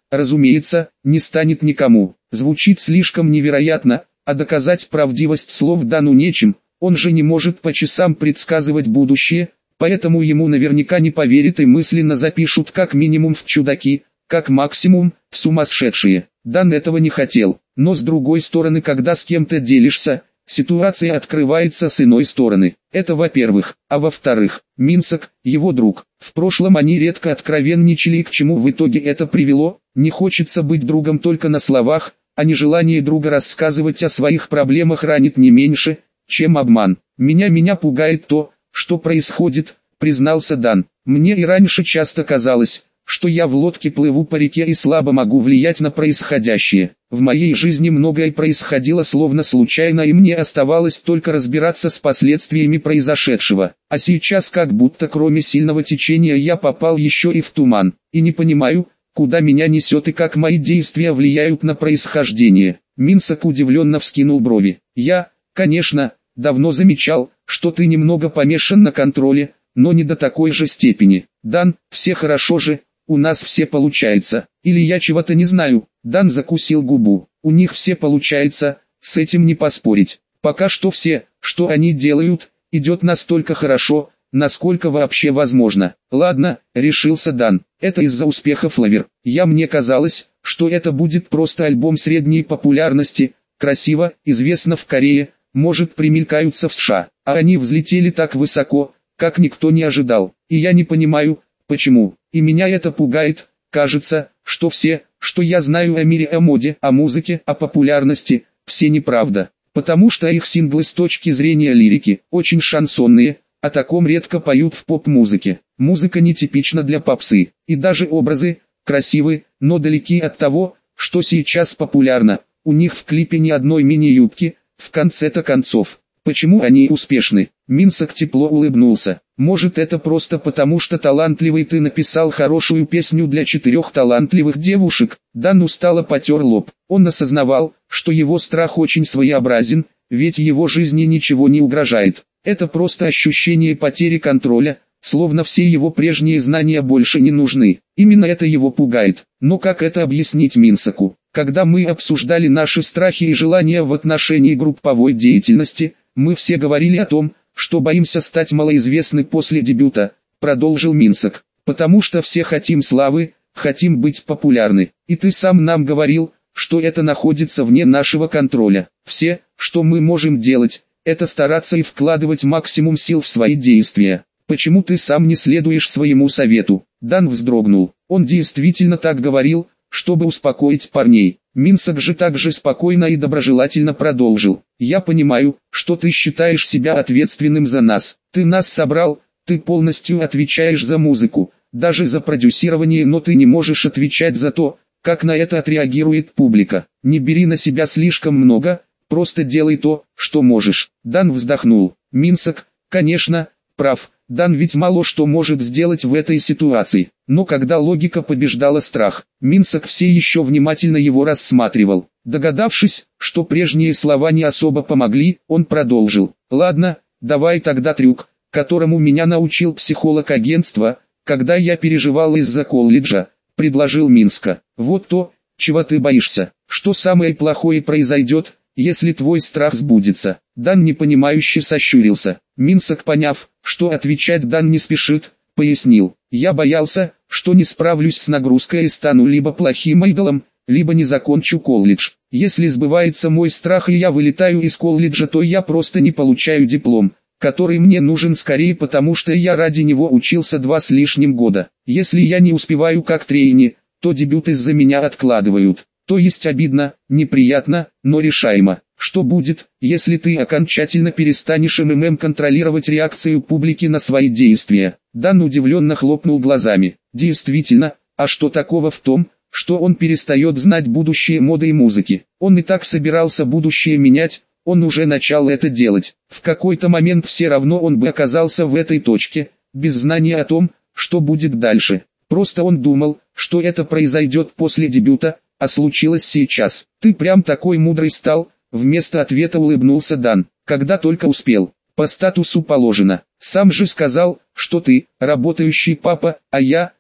разумеется, не станет никому. Звучит слишком невероятно, а доказать правдивость слов Дану нечем, он же не может по часам предсказывать будущее, поэтому ему наверняка не поверят и мысленно запишут как минимум в чудаки, как максимум в сумасшедшие. Дан этого не хотел, но с другой стороны, когда с кем-то делишься, ситуация открывается с иной стороны. Это во-первых, а во-вторых, Минсок, его друг. В прошлом они редко откровенничали, и к чему в итоге это привело. Не хочется быть другом только на словах, а нежелание друга рассказывать о своих проблемах ранит не меньше, чем обман. Меня меня пугает то, что происходит, признался Дан. Мне и раньше часто казалось, что я в лодке плыву по реке и слабо могу влиять на происходящее. В моей жизни многое происходило словно случайно, и мне оставалось только разбираться с последствиями произошедшего. А сейчас как будто кроме сильного течения я попал еще и в туман, и не понимаю, куда меня несет и как мои действия влияют на происхождение. Минсок удивленно вскинул брови. Я, конечно, давно замечал, что ты немного помешан на контроле, но не до такой же степени. Дан, все хорошо же, у нас все получается. Или я чего-то не знаю. Дан закусил губу. У них все получается, с этим не поспорить. Пока что все, что они делают, идет настолько хорошо, насколько вообще возможно. Ладно, решился Дан. Это из-за успеха Флавер. Я мне казалось, что это будет просто альбом средней популярности, красиво, известно в Корее, может примелькаются в США. А они взлетели так высоко, как никто не ожидал. И я не понимаю, почему. И меня это пугает. Кажется, что все, что я знаю о мире, о моде, о музыке, о популярности, все неправда. Потому что их синглы с точки зрения лирики очень шансонные, о таком редко поют в поп-музыке. Музыка нетипична для попсы, и даже образы красивы, но далеки от того, что сейчас популярно. У них в клипе ни одной мини-юбки, в конце-то концов. Почему они успешны? Минсок тепло улыбнулся. Может, это просто потому, что талантливый ты написал хорошую песню для четырех талантливых девушек? Дан устало потер лоб. Он осознавал, что его страх очень своеобразен, ведь его жизни ничего не угрожает. Это просто ощущение потери контроля, словно все его прежние знания больше не нужны. Именно это его пугает. Но как это объяснить Минсоку? Когда мы обсуждали наши страхи и желания в отношении групповой деятельности, мы все говорили о том, что боимся стать малоизвестны после дебюта, продолжил Минсок. Потому что все хотим славы, хотим быть популярны. И ты сам нам говорил, что это находится вне нашего контроля. Все, что мы можем делать, это стараться и вкладывать максимум сил в свои действия. Почему ты сам не следуешь своему совету? Дан вздрогнул. Он действительно так говорил, чтобы успокоить парней. Минсок же также спокойно и доброжелательно продолжил. Я понимаю, что ты считаешь себя ответственным за нас. Ты нас собрал, ты полностью отвечаешь за музыку, даже за продюсирование, но ты не можешь отвечать за то, как на это отреагирует публика. Не бери на себя слишком много, просто делай то, что можешь. Дан вздохнул. Минсок, конечно, прав. Дан ведь мало что может сделать в этой ситуации. Но когда логика побеждала страх, Минсок все еще внимательно его рассматривал. Догадавшись, что прежние слова не особо помогли, он продолжил. Ладно, давай тогда трюк, которому меня научил психолог агентства, когда я переживал из-за колледжа, предложил Минска. Вот то, чего ты боишься. Что самое плохое произойдет, если твой страх сбудется? Дан непонимающе сощурился. Минсок, поняв, что отвечать Дан не спешит, пояснил. Я боялся, что не справлюсь с нагрузкой и стану либо плохим айдолом, либо не закончу колледж. Если сбывается мой страх и я вылетаю из колледжа, то я просто не получаю диплом, который мне нужен скорее, потому что я ради него учился два с лишним года. Если я не успеваю как трейни, то дебют из-за меня откладывают. То есть обидно, неприятно, но решаемо. Что будет, если ты окончательно перестанешь МММ контролировать реакцию публики на свои действия? Дан удивленно хлопнул глазами. Действительно, а что такого в том, что он перестает знать будущее моды и музыки? Он и так собирался будущее менять, он уже начал это делать. В какой-то момент все равно он бы оказался в этой точке, без знания о том, что будет дальше. Просто он думал, что это произойдет после дебюта, а случилось сейчас. Ты прям такой мудрый стал, вместо ответа улыбнулся Дан. Когда только успел. По статусу положено. Сам же сказал, что ты, работающий папа, а я,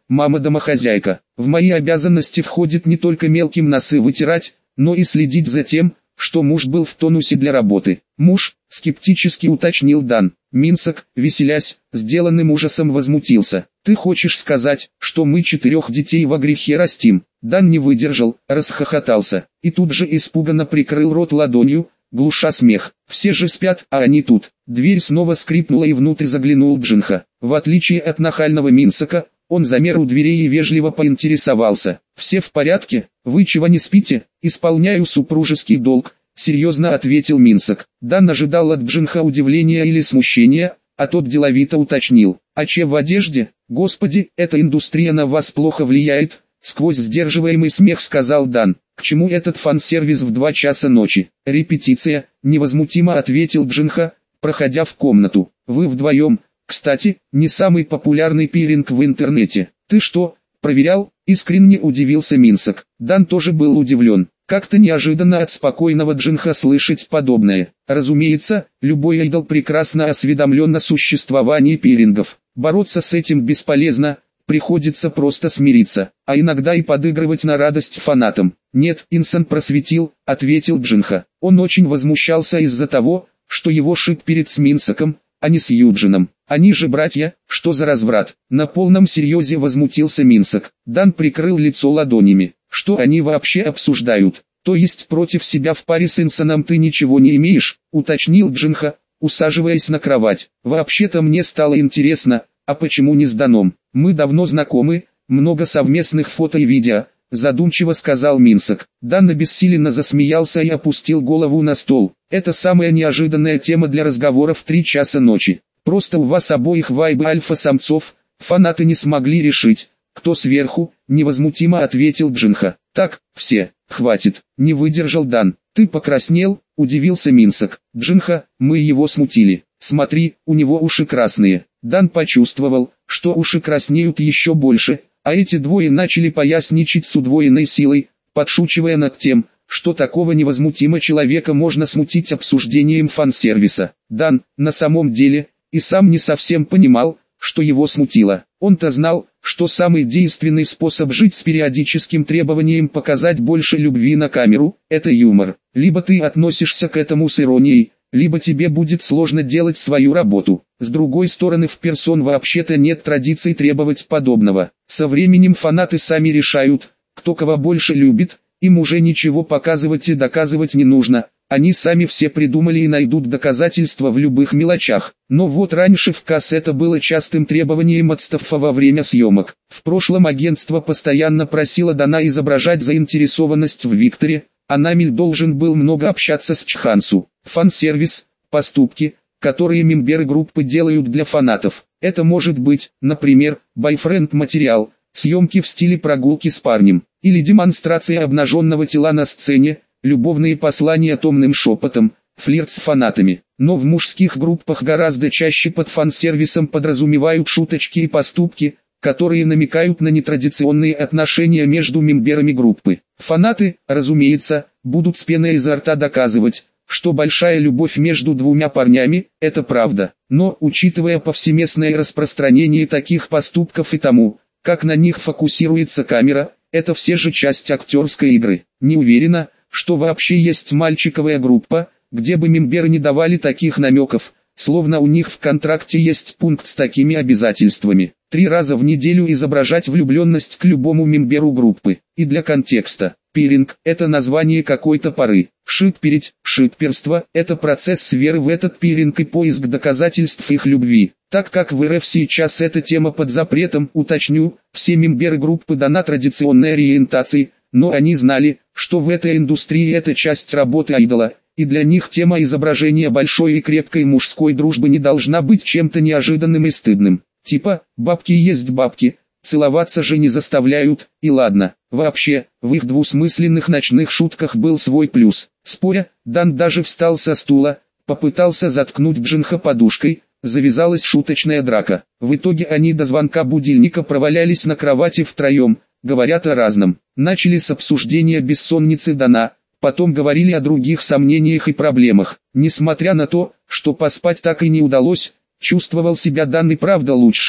мама-домохозяйка. В мои обязанности входит не только мелким носы вытирать, но и следить за тем, что муж был в тонусе для работы. Муж, скептически уточнил Дан. Минсок, веселясь, сделанным ужасом возмутился. Ты хочешь сказать, что мы четырех детей во грехе растим? Дан не выдержал, расхохотался, и тут же испуганно прикрыл рот ладонью, глуша смех. Все же спят, а они тут. Дверь снова скрипнула и внутрь заглянул Джинха. В отличие от нахального Минсока, он замер у дверей и вежливо поинтересовался. «Все в порядке? Вы чего не спите?» «Исполняю супружеский долг», — серьезно ответил Минсок. Дан ожидал от Джинха удивления или смущения, а тот деловито уточнил. «А че в одежде? Господи, эта индустрия на вас плохо влияет?» Сквозь сдерживаемый смех сказал Дан. «К чему этот фан-сервис в два часа ночи?» «Репетиция», — невозмутимо ответил Джинха, проходя в комнату. «Вы вдвоем, кстати, не самый популярный пиринг в интернете». «Ты что, проверял?» — искренне удивился Минсок. Дан тоже был удивлен. Как-то неожиданно от спокойного Джинха слышать подобное. Разумеется, любой айдол прекрасно осведомлен о существовании пирингов. Бороться с этим бесполезно, приходится просто смириться, а иногда и подыгрывать на радость фанатам. «Нет, Инсон просветил», — ответил Джинха. Он очень возмущался из-за того, что его шит перед с Минсоком, а не с Юджином. Они же братья, что за разврат? На полном серьезе возмутился Минсок. Дан прикрыл лицо ладонями. Что они вообще обсуждают? То есть против себя в паре с Инсоном ты ничего не имеешь, уточнил Джинха, усаживаясь на кровать. Вообще-то мне стало интересно, а почему не с Даном? Мы давно знакомы, много совместных фото и видео, задумчиво сказал Минсок. Дан обессиленно засмеялся и опустил голову на стол. Это самая неожиданная тема для разговора в три часа ночи. Просто у вас обоих вайбы альфа-самцов, фанаты не смогли решить, кто сверху, невозмутимо ответил Джинха. Так, все, хватит, не выдержал Дан. Ты покраснел, удивился Минсок. Джинха, мы его смутили. Смотри, у него уши красные. Дан почувствовал, что уши краснеют еще больше, а эти двое начали поясничать с удвоенной силой, подшучивая над тем, что такого невозмутимого человека можно смутить обсуждением фан-сервиса. Дан, на самом деле, и сам не совсем понимал, что его смутило. Он-то знал, что самый действенный способ жить с периодическим требованием показать больше любви на камеру – это юмор. Либо ты относишься к этому с иронией, либо тебе будет сложно делать свою работу. С другой стороны, в персон вообще-то нет традиций требовать подобного. Со временем фанаты сами решают, кто кого больше любит, им уже ничего показывать и доказывать не нужно. Они сами все придумали и найдут доказательства в любых мелочах. Но вот раньше в КАС это было частым требованием от стаффа во время съемок. В прошлом агентство постоянно просило Дана изображать заинтересованность в Викторе, а Намиль должен был много общаться с Чхансу. Фан-сервис, поступки, которые мемберы группы делают для фанатов. Это может быть, например, бойфренд-материал, съемки в стиле прогулки с парнем, или демонстрация обнаженного тела на сцене, любовные послания томным шепотом, флирт с фанатами. Но в мужских группах гораздо чаще под фан-сервисом подразумевают шуточки и поступки, которые намекают на нетрадиционные отношения между мемберами группы. Фанаты, разумеется, будут с пеной изо рта доказывать, что большая любовь между двумя парнями – это правда. Но, учитывая повсеместное распространение таких поступков и тому, как на них фокусируется камера, это все же часть актерской игры. Не уверена, что вообще есть мальчиковая группа, где бы мемберы не давали таких намеков, словно у них в контракте есть пункт с такими обязательствами. Три раза в неделю изображать влюбленность к любому мемберу группы. И для контекста, пиринг – это название какой-то поры. Шипперить, шипперство – это процесс веры в этот пиринг и поиск доказательств их любви. Так как в эр эф сейчас эта тема под запретом, уточню, все мемберы группы дана традиционной ориентации, но они знали, что в этой индустрии это часть работы айдола, и для них тема изображения большой и крепкой мужской дружбы не должна быть чем-то неожиданным и стыдным. Типа, бабки есть бабки, целоваться же не заставляют, и ладно. Вообще, в их двусмысленных ночных шутках был свой плюс. Споря, Дан даже встал со стула, попытался заткнуть Джинха подушкой, завязалась шуточная драка. В итоге они до звонка будильника провалялись на кровати втроем, говорят о разном. Начали с обсуждения бессонницы Дана, потом говорили о других сомнениях и проблемах. Несмотря на то, что поспать так и не удалось, чувствовал себя Дан и правда лучше,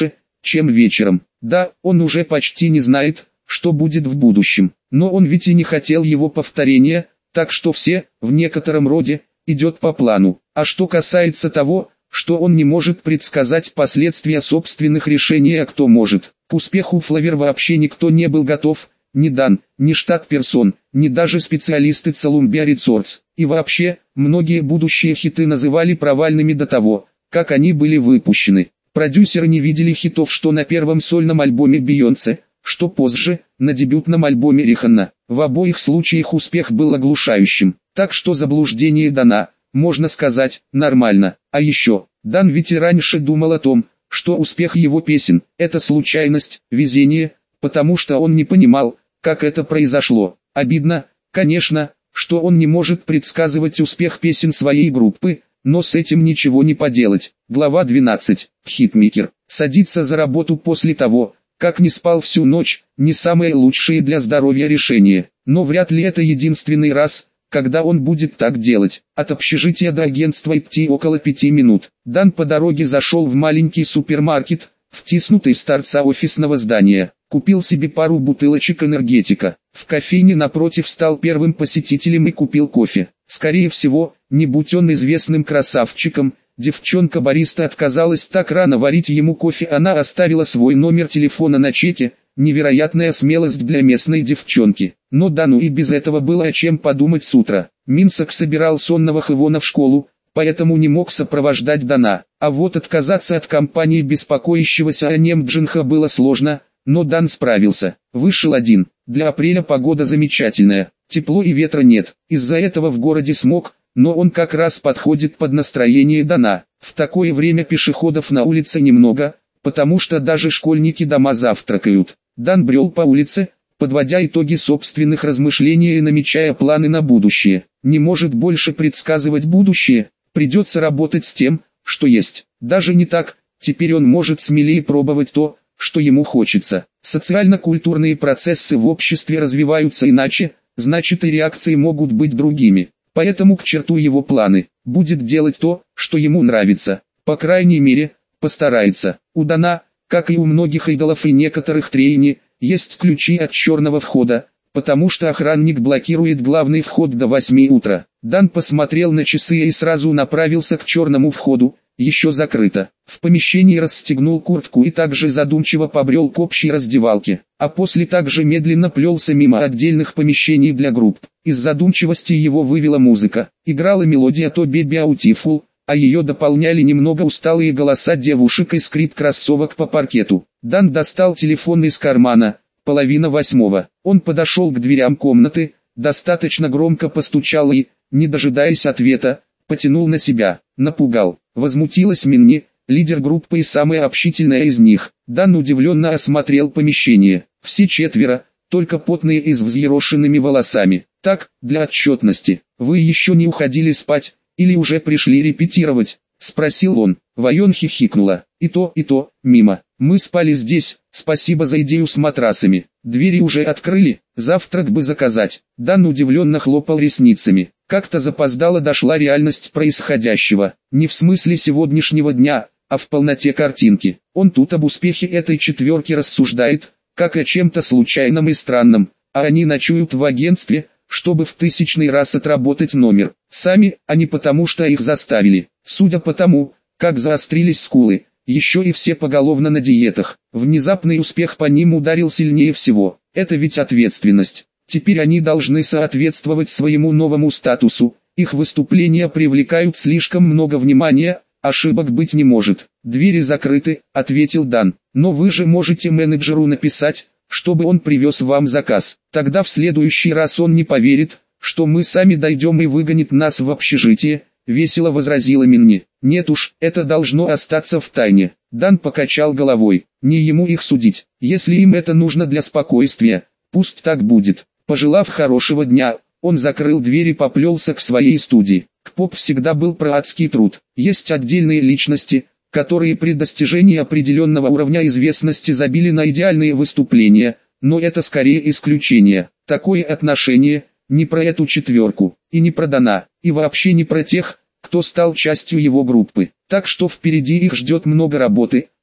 чем вечером. Да, он уже почти не знает, что будет в будущем, но он ведь и не хотел его повторения, так что все, в некотором роде, идет по плану. А что касается того, что он не может предсказать последствия собственных решений, а кто может, к успеху Флавер вообще никто не был готов, ни Дан, ни штат персон, ни даже специалисты Columbia Records. И вообще, многие будущие хиты называли провальными до того, как они были выпущены. Продюсеры не видели хитов что на первом сольном альбоме Бейонсе, что позже, на дебютном альбоме Риханна. В обоих случаях успех был оглушающим, так что заблуждение Дана, можно сказать, нормально. А еще, Дан ведь и раньше думал о том, что успех его песен – это случайность, везение, потому что он не понимал, как это произошло. Обидно, конечно, что он не может предсказывать успех песен своей группы, но с этим ничего не поделать. Глава двенадцать. Хитмейкер. Садиться за работу после того, как не спал всю ночь, не самое лучшее для здоровья решение. Но вряд ли это единственный раз, когда он будет так делать. От общежития до агентства идти около пяти минут. Дан по дороге зашел в маленький супермаркет, втиснутый с торца офисного здания. Купил себе пару бутылочек энергетика. В кофейне напротив стал первым посетителем и купил кофе. Скорее всего, не будь он известным красавчиком, девчонка-бариста отказалась так рано варить ему кофе, она оставила свой номер телефона на чеке. Невероятная смелость для местной девчонки. Но Дану и без этого было о чем подумать с утра. Минсок собирал сонного Хевона в школу, поэтому не мог сопровождать Дана. А вот отказаться от компании беспокоящегося о нем Джинха было сложно, но Дан справился. Вышел один. Для апреля погода замечательная. Тепло и ветра нет. Из-за этого в городе смог, но он как раз подходит под настроение Дана. В такое время пешеходов на улице немного, потому что даже школьники дома завтракают. Дан брел по улице, подводя итоги собственных размышлений и намечая планы на будущее. Не может больше предсказывать будущее, придется работать с тем, что есть. Даже не так, теперь он может смелее пробовать то, что ему хочется. Социально-культурные процессы в обществе развиваются иначе, значит и реакции могут быть другими. Поэтому к черту его планы. Будет делать то, что ему нравится. По крайней мере, постарается. У Дана, как и у многих идолов и некоторых трейни, есть ключи от черного входа, потому что охранник блокирует главный вход до восьми утра. Дан посмотрел на часы и сразу направился к черному входу, еще закрыто. В помещении расстегнул куртку и также задумчиво побрел к общей раздевалке, а после также медленно плелся мимо отдельных помещений для групп. Из задумчивости его вывела музыка. Играла мелодия «To Be Beautiful», а ее дополняли немного усталые голоса девушек и скрип кроссовок по паркету. Дан достал телефон из кармана, половина восьмого. Он подошел к дверям комнаты, достаточно громко постучал и, не дожидаясь ответа, потянул на себя. Напугал. Возмутилась Минни, лидер группы и самая общительная из них. Дан удивленно осмотрел помещение. Все четверо, только потные и с взъерошенными волосами. Так, для отчетности. Вы еще не уходили спать? Или уже пришли репетировать? Спросил он. Вайон хихикнула. И то, и то, мимо. Мы спали здесь, спасибо за идею с матрасами. Двери уже открыли, завтрак бы заказать. Дан удивленно хлопал ресницами. Как-то запоздало дошла реальность происходящего. Не в смысле сегодняшнего дня, а в полноте картинки. Он тут об успехе этой четверки рассуждает, как о чем-то случайном и странном. А они ночуют в агентстве, чтобы в тысячный раз отработать номер. Сами, а не потому что их заставили. Судя по тому, как заострились скулы, еще и все поголовно на диетах. Внезапный успех по ним ударил сильнее всего. Это ведь ответственность. Теперь они должны соответствовать своему новому статусу. Их выступления привлекают слишком много внимания, ошибок быть не может. Двери закрыты, ответил Дан. Но вы же можете менеджеру написать, чтобы он привез вам заказ. Тогда в следующий раз он не поверит, что мы сами дойдем и выгонит нас в общежитие, весело возразила Минни. Нет уж, это должно остаться в тайне. Дан покачал головой. Не ему их судить. Если им это нужно для спокойствия, пусть так будет. Пожелав хорошего дня, он закрыл дверь и поплелся к своей студии. К-поп всегда был про адский труд. Есть отдельные личности, которые при достижении определенного уровня известности забили на идеальные выступления, но это скорее исключение. Такое отношение не про эту четверку, и не про Дана, и вообще не про тех, кто стал частью его группы. Так что впереди их ждет много работы,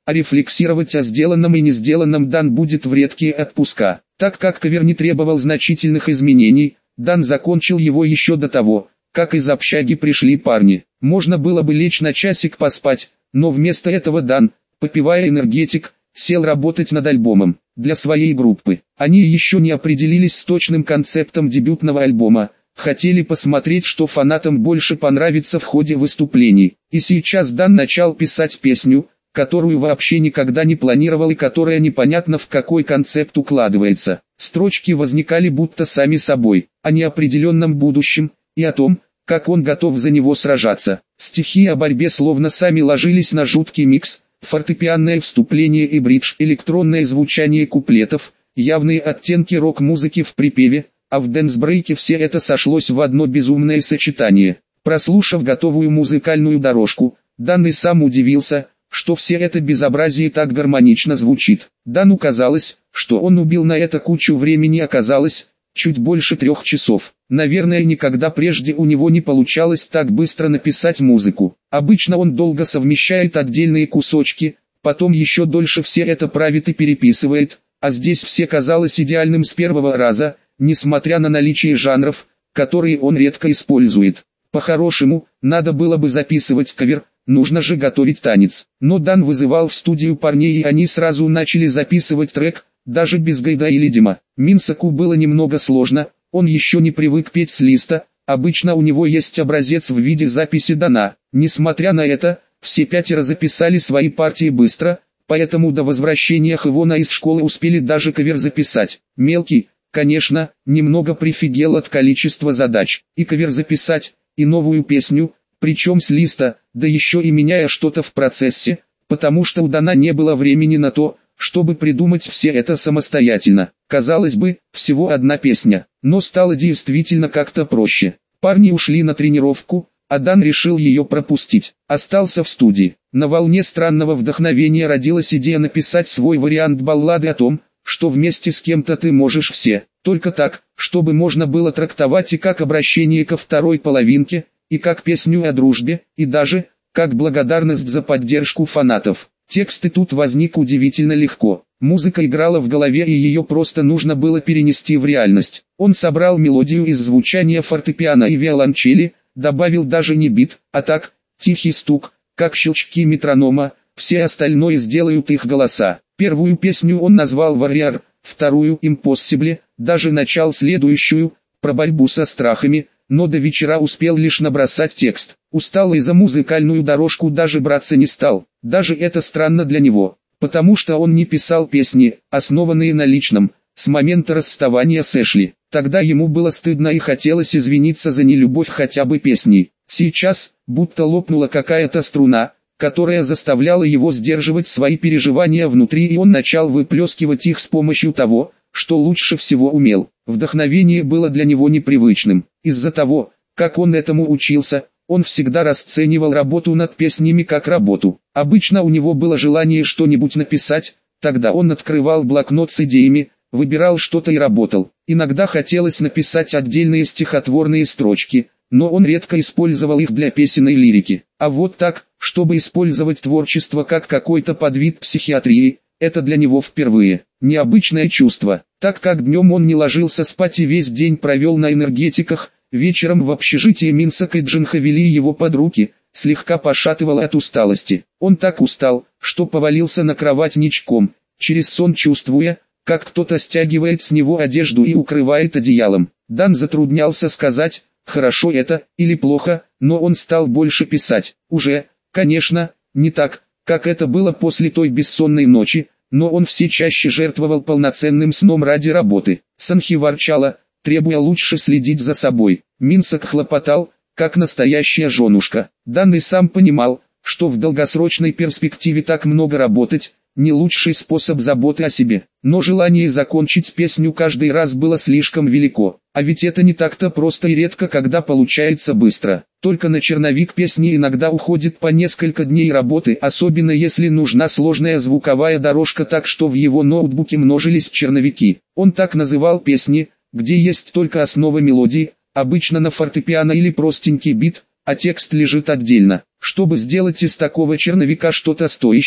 а рефлексировать о сделанном и не сделанном Дан будет в редкие отпуска. Так как кавер не требовал значительных изменений, Дан закончил его еще до того, как из общаги пришли парни. Можно было бы лечь на часик поспать, но вместо этого Дан, попивая энергетик, сел работать над альбомом. Для своей группы они еще не определились с точным концептом дебютного альбома, хотели посмотреть, что фанатам больше понравится в ходе выступлений. И сейчас Дан начал писать песню, которую вообще никогда не планировал и которая непонятно в какой концепт укладывается. Строчки возникали будто сами собой, о неопределенном будущем, и о том, как он готов за него сражаться. Стихи о борьбе словно сами ложились на жуткий микс, фортепианное вступление и бридж, электронное звучание куплетов, явные оттенки рок-музыки в припеве, а в дэнс-брейке все это сошлось в одно безумное сочетание. Прослушав готовую музыкальную дорожку, Дан и сам удивился, что все это безобразие так гармонично звучит. Дану казалось, что он убил на это кучу времени, оказалось, чуть больше трех часов. Наверное, никогда прежде у него не получалось так быстро написать музыку. Обычно он долго совмещает отдельные кусочки, потом еще дольше все это правит и переписывает, а здесь все казалось идеальным с первого раза, несмотря на наличие жанров, которые он редко использует. По-хорошему, надо было бы записывать кавер, нужно же готовить танец. Но Дан вызывал в студию парней, и они сразу начали записывать трек, даже без гайда или Дима. Минсаку было немного сложно, он еще не привык петь с листа, обычно у него есть образец в виде записи Дана. Несмотря на это, все пятеро записали свои партии быстро, поэтому до возвращения Хвона из школы успели даже кавер записать. Мелкий, конечно, немного прифигел от количества задач. И кавер записать, и новую песню, причем с листа, да еще и меняя что-то в процессе, потому что у Дана не было времени на то, чтобы придумать все это самостоятельно. Казалось бы, всего одна песня, но стало действительно как-то проще. Парни ушли на тренировку, а Дан решил ее пропустить. Остался в студии. На волне странного вдохновения родилась идея написать свой вариант баллады о том, что вместе с кем-то ты можешь все. Только так, чтобы можно было трактовать и как обращение ко второй половинке, и как песню о дружбе, и даже, как благодарность за поддержку фанатов. Текст и тут возник удивительно легко. Музыка играла в голове, и ее просто нужно было перенести в реальность. Он собрал мелодию из звучания фортепиано и виолончели, добавил даже не бит, а так, тихий стук, как щелчки метронома, все остальное сделают их голоса. Первую песню он назвал «Warrior», вторую «Impossible», даже начал следующую, про борьбу со страхами, но до вечера успел лишь набросать текст. Устал и за музыкальную дорожку даже браться не стал. Даже это странно для него, потому что он не писал песни, основанные на личном, с момента расставания с Эшли. Тогда ему было стыдно и хотелось извиниться за нелюбовь хотя бы песней. Сейчас, будто лопнула какая-то струна, которая заставляла его сдерживать свои переживания внутри, и он начал выплескивать их с помощью того, что лучше всего умел. Вдохновение было для него непривычным. Из-за того, как он этому учился, он всегда расценивал работу над песнями как работу. Обычно у него было желание что-нибудь написать, тогда он открывал блокнот с идеями, выбирал что-то и работал. Иногда хотелось написать отдельные стихотворные строчки, но он редко использовал их для песенной лирики. А вот так, чтобы использовать творчество как какой-то подвид психиатрии, это для него впервые. Необычное чувство. Так как днем он не ложился спать и весь день провел на энергетиках, вечером в общежитии Минсак и Джинха вели его под руки, слегка пошатывал от усталости. Он так устал, что повалился на кровать ничком, через сон чувствуя, как кто-то стягивает с него одежду и укрывает одеялом. Дан затруднялся сказать, хорошо это или плохо, но он стал больше писать. Уже, конечно, не так, как это было после той бессонной ночи, но он все чаще жертвовал полноценным сном ради работы. Санхи ворчала, требуя лучше следить за собой. Минсак хлопотал, как настоящая женушка. Дан и сам понимал, что в долгосрочной перспективе так много работать – не лучший способ заботы о себе. Но желание закончить песню каждый раз было слишком велико. А ведь это не так-то просто и редко когда получается быстро. Только на черновик песни иногда уходит по несколько дней работы, особенно если нужна сложная звуковая дорожка, так что в его ноутбуке множились черновики. Он так называл песни, где есть только основа мелодии, обычно на фортепиано или простенький бит, а текст лежит отдельно. Чтобы сделать из такого черновика что-то стоящее,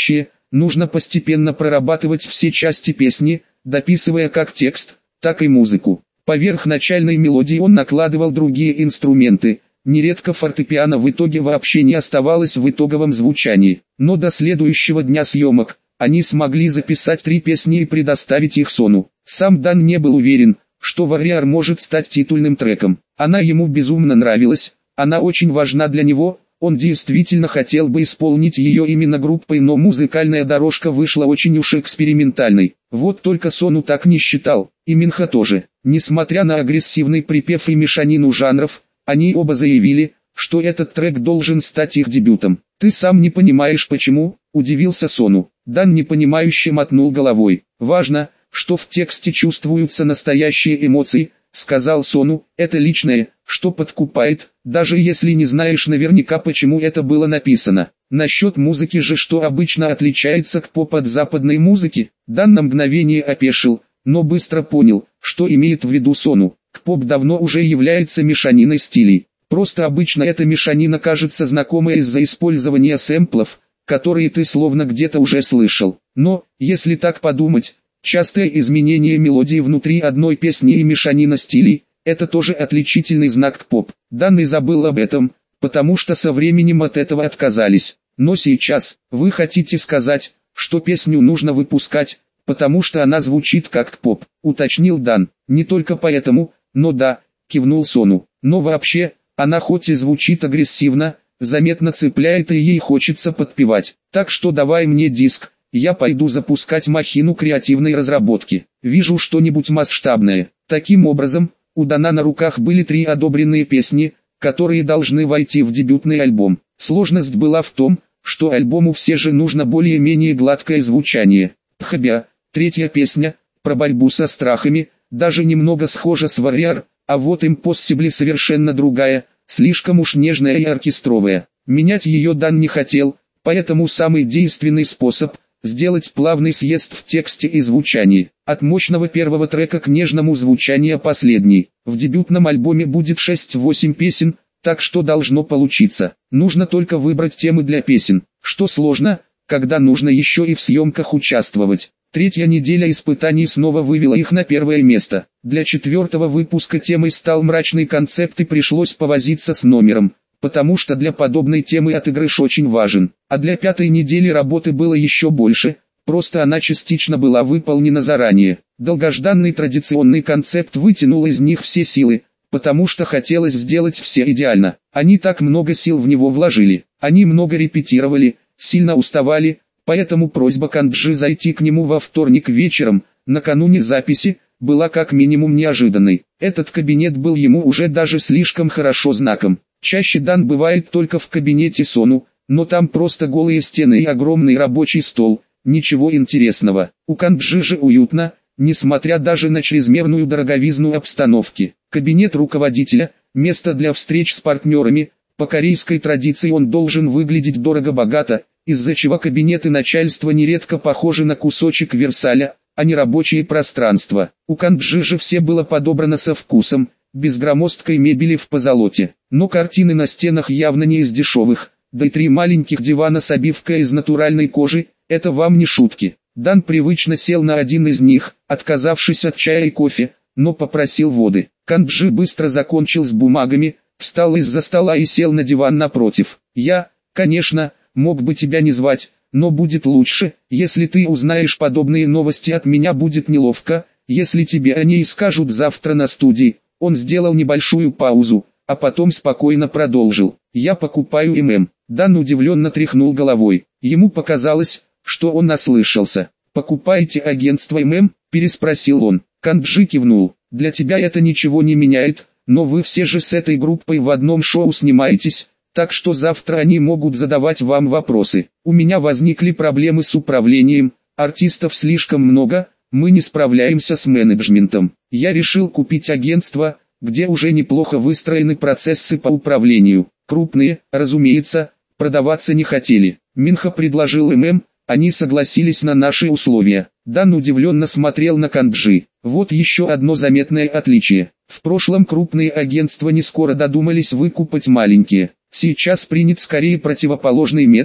нужно постепенно прорабатывать все части песни, дописывая как текст, так и музыку. Поверх начальной мелодии он накладывал другие инструменты, нередко фортепиано в итоге вообще не оставалось в итоговом звучании. Но до следующего дня съемок, они смогли записать три песни и предоставить их Сону. Сам Дан не был уверен, что Warrior может стать титульным треком. Она ему безумно нравилась, она очень важна для него, он действительно хотел бы исполнить ее именно группой, но музыкальная дорожка вышла очень уж экспериментальной. Вот только Сону так не считал, и Минха тоже. Несмотря на агрессивный припев и мешанину жанров, они оба заявили, что этот трек должен стать их дебютом. «Ты сам не понимаешь почему?» – удивился Сону. Дан непонимающе мотнул головой. «Важно, что в тексте чувствуются настоящие эмоции», — сказал Сону, — «это личное, что подкупает, даже если не знаешь наверняка, почему это было написано. Насчет музыки же, что обычно отличается к поп от западной музыки?» Дан на мгновение опешил, но быстро понял, что имеет в виду Сону. К поп давно уже является мешаниной стилей. Просто обычно эта мешанина кажется знакомой из-за использования сэмплов, которые ты словно где-то уже слышал. Но, если так подумать, частое изменение мелодии внутри одной песни и мешанина стилей – это тоже отличительный знак к поп. Дан и забыл об этом, потому что со временем от этого отказались. Но сейчас, вы хотите сказать, что песню нужно выпускать, потому что она звучит как поп, уточнил Дан. Не только поэтому, но да, кивнул Сону. Но вообще, она хоть и звучит агрессивно, заметно цепляет и ей хочется подпевать. Так что давай мне диск. Я пойду запускать махину креативной разработки. Вижу что-нибудь масштабное. Таким образом, у Дана на руках были три одобренные песни, которые должны войти в дебютный альбом. Сложность была в том, что альбому все же нужно более-менее гладкое звучание. Пхабя, третья песня, про борьбу со страхами, даже немного схожа с Warrior, а вот Impossible совершенно другая, слишком уж нежная и оркестровая. Менять ее Дан не хотел, поэтому самый действенный способ – сделать плавный съезд в тексте и звучании. От мощного первого трека к нежному звучанию последний. В дебютном альбоме будет шесть-восемь песен, так что должно получиться. Нужно только выбрать темы для песен, что сложно, когда нужно еще и в съемках участвовать. Третья неделя испытаний снова вывела их на первое место. Для четвертого выпуска темой стал мрачный концепт и пришлось повозиться с номером, потому что для подобной темы отыгрыш очень важен. А для пятой недели работы было еще больше, просто она частично была выполнена заранее. Долгожданный традиционный концепт вытянул из них все силы, потому что хотелось сделать все идеально. Они так много сил в него вложили, они много репетировали, сильно уставали, поэтому просьба Канджи зайти к нему во вторник вечером, накануне записи, была как минимум неожиданной. Этот кабинет был ему уже даже слишком хорошо знаком. Чаще Дан бывает только в кабинете Сону, но там просто голые стены и огромный рабочий стол, ничего интересного. У Канджи же уютно, несмотря даже на чрезмерную дороговизну обстановки. Кабинет руководителя, место для встреч с партнерами, по корейской традиции он должен выглядеть дорого-богато, из-за чего кабинеты начальства нередко похожи на кусочек Версаля, а не рабочие пространства. У Канджи же все было подобрано со вкусом, без громоздкой мебели в позолоте. Но картины на стенах явно не из дешевых, да и три маленьких дивана с обивкой из натуральной кожи, это вам не шутки. Дан привычно сел на один из них, отказавшись от чая и кофе, но попросил воды. Канджи быстро закончил с бумагами, встал из-за стола и сел на диван напротив. «Я, конечно, мог бы тебя не звать, но будет лучше, если ты узнаешь подобные новости от меня, будет неловко, если тебе о ней скажут завтра на студии». Он сделал небольшую паузу, а потом спокойно продолжил. «Я покупаю ММ». Дан удивленно тряхнул головой. Ему показалось, что он наслышался. «Покупаете агентство ММ?» – переспросил он. Канджи кивнул. «Для тебя это ничего не меняет, но вы все же с этой группой в одном шоу снимаетесь, так что завтра они могут задавать вам вопросы. У меня возникли проблемы с управлением, артистов слишком много, мы не справляемся с менеджментом. Я решил купить агентство, где уже неплохо выстроены процессы по управлению. Крупные, разумеется, продаваться не хотели. Минха предложил ММ, они согласились на наши условия». Дан удивленно смотрел на Канджи. Вот еще одно заметное отличие. В прошлом крупные агентства не скоро додумались выкупать маленькие. Сейчас принят скорее противоположный метод.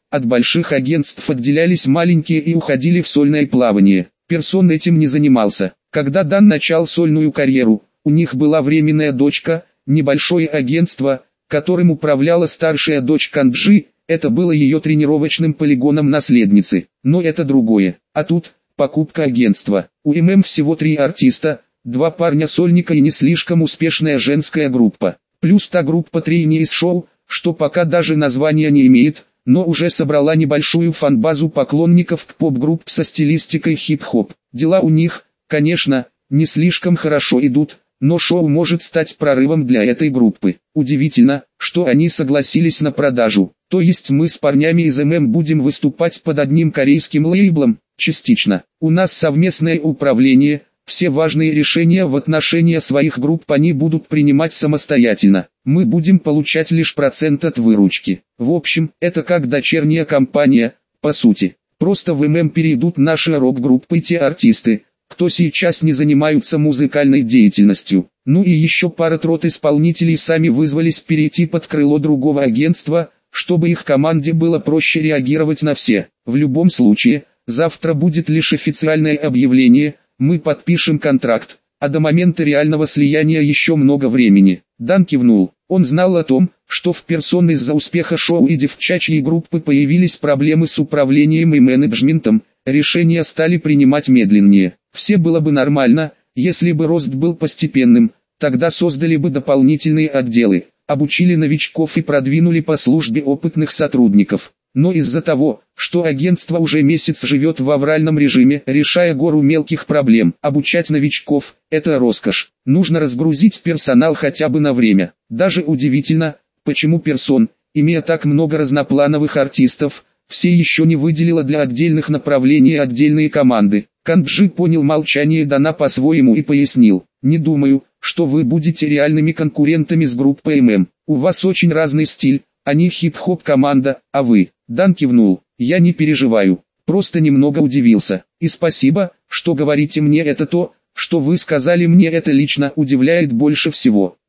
от больших агентств отделялись маленькие и уходили в сольное плавание. Персон этим не занимался. Когда Дан начал сольную карьеру, у них была временная дочка, небольшое агентство, которым управляла старшая дочь Канджи, это было ее тренировочным полигоном наследницы. Но это другое. А тут, покупка агентства. У ММ всего три артиста, два парня-сольника и не слишком успешная женская группа. Плюс та группа трейни из шоу, что пока даже названия не имеет, но уже собрала небольшую фан-базу поклонников к поп-групп со стилистикой хип-хоп. Дела у них, конечно, не слишком хорошо идут, но шоу может стать прорывом для этой группы. Удивительно, что они согласились на продажу. То есть мы с парнями из ММ будем выступать под одним корейским лейблом, частично. У нас совместное управление, все важные решения в отношении своих групп они будут принимать самостоятельно. Мы будем получать лишь процент от выручки. В общем, это как дочерняя компания, по сути. Просто в ММ перейдут наши рок-группы те артисты, кто сейчас не занимаются музыкальной деятельностью. Ну и еще пара трот исполнителей сами вызвались перейти под крыло другого агентства, чтобы их команде было проще реагировать на все. В любом случае, завтра будет лишь официальное объявление, мы подпишем контракт, а до момента реального слияния еще много времени. Дан кивнул. Он знал о том, что в Персон из-за успеха шоу и девчачьей группы появились проблемы с управлением и менеджментом, решения стали принимать медленнее. Все было бы нормально, если бы рост был постепенным, тогда создали бы дополнительные отделы, обучили новичков и продвинули по службе опытных сотрудников. Но из-за того, что агентство уже месяц живет в авральном режиме, решая гору мелких проблем, обучать новичков – это роскошь. Нужно разгрузить персонал хотя бы на время. Даже удивительно, почему Персон, имея так много разноплановых артистов, все еще не выделила для отдельных направлений отдельные команды. Канджи понял молчание Дана по-своему и пояснил: «Не думаю, что вы будете реальными конкурентами с группой ММ. У вас очень разный стиль, они хип-хоп команда, а вы». Дан кивнул. «Я не переживаю, просто немного удивился. И спасибо, что говорите мне это, то, что вы сказали мне, это лично удивляет больше всего.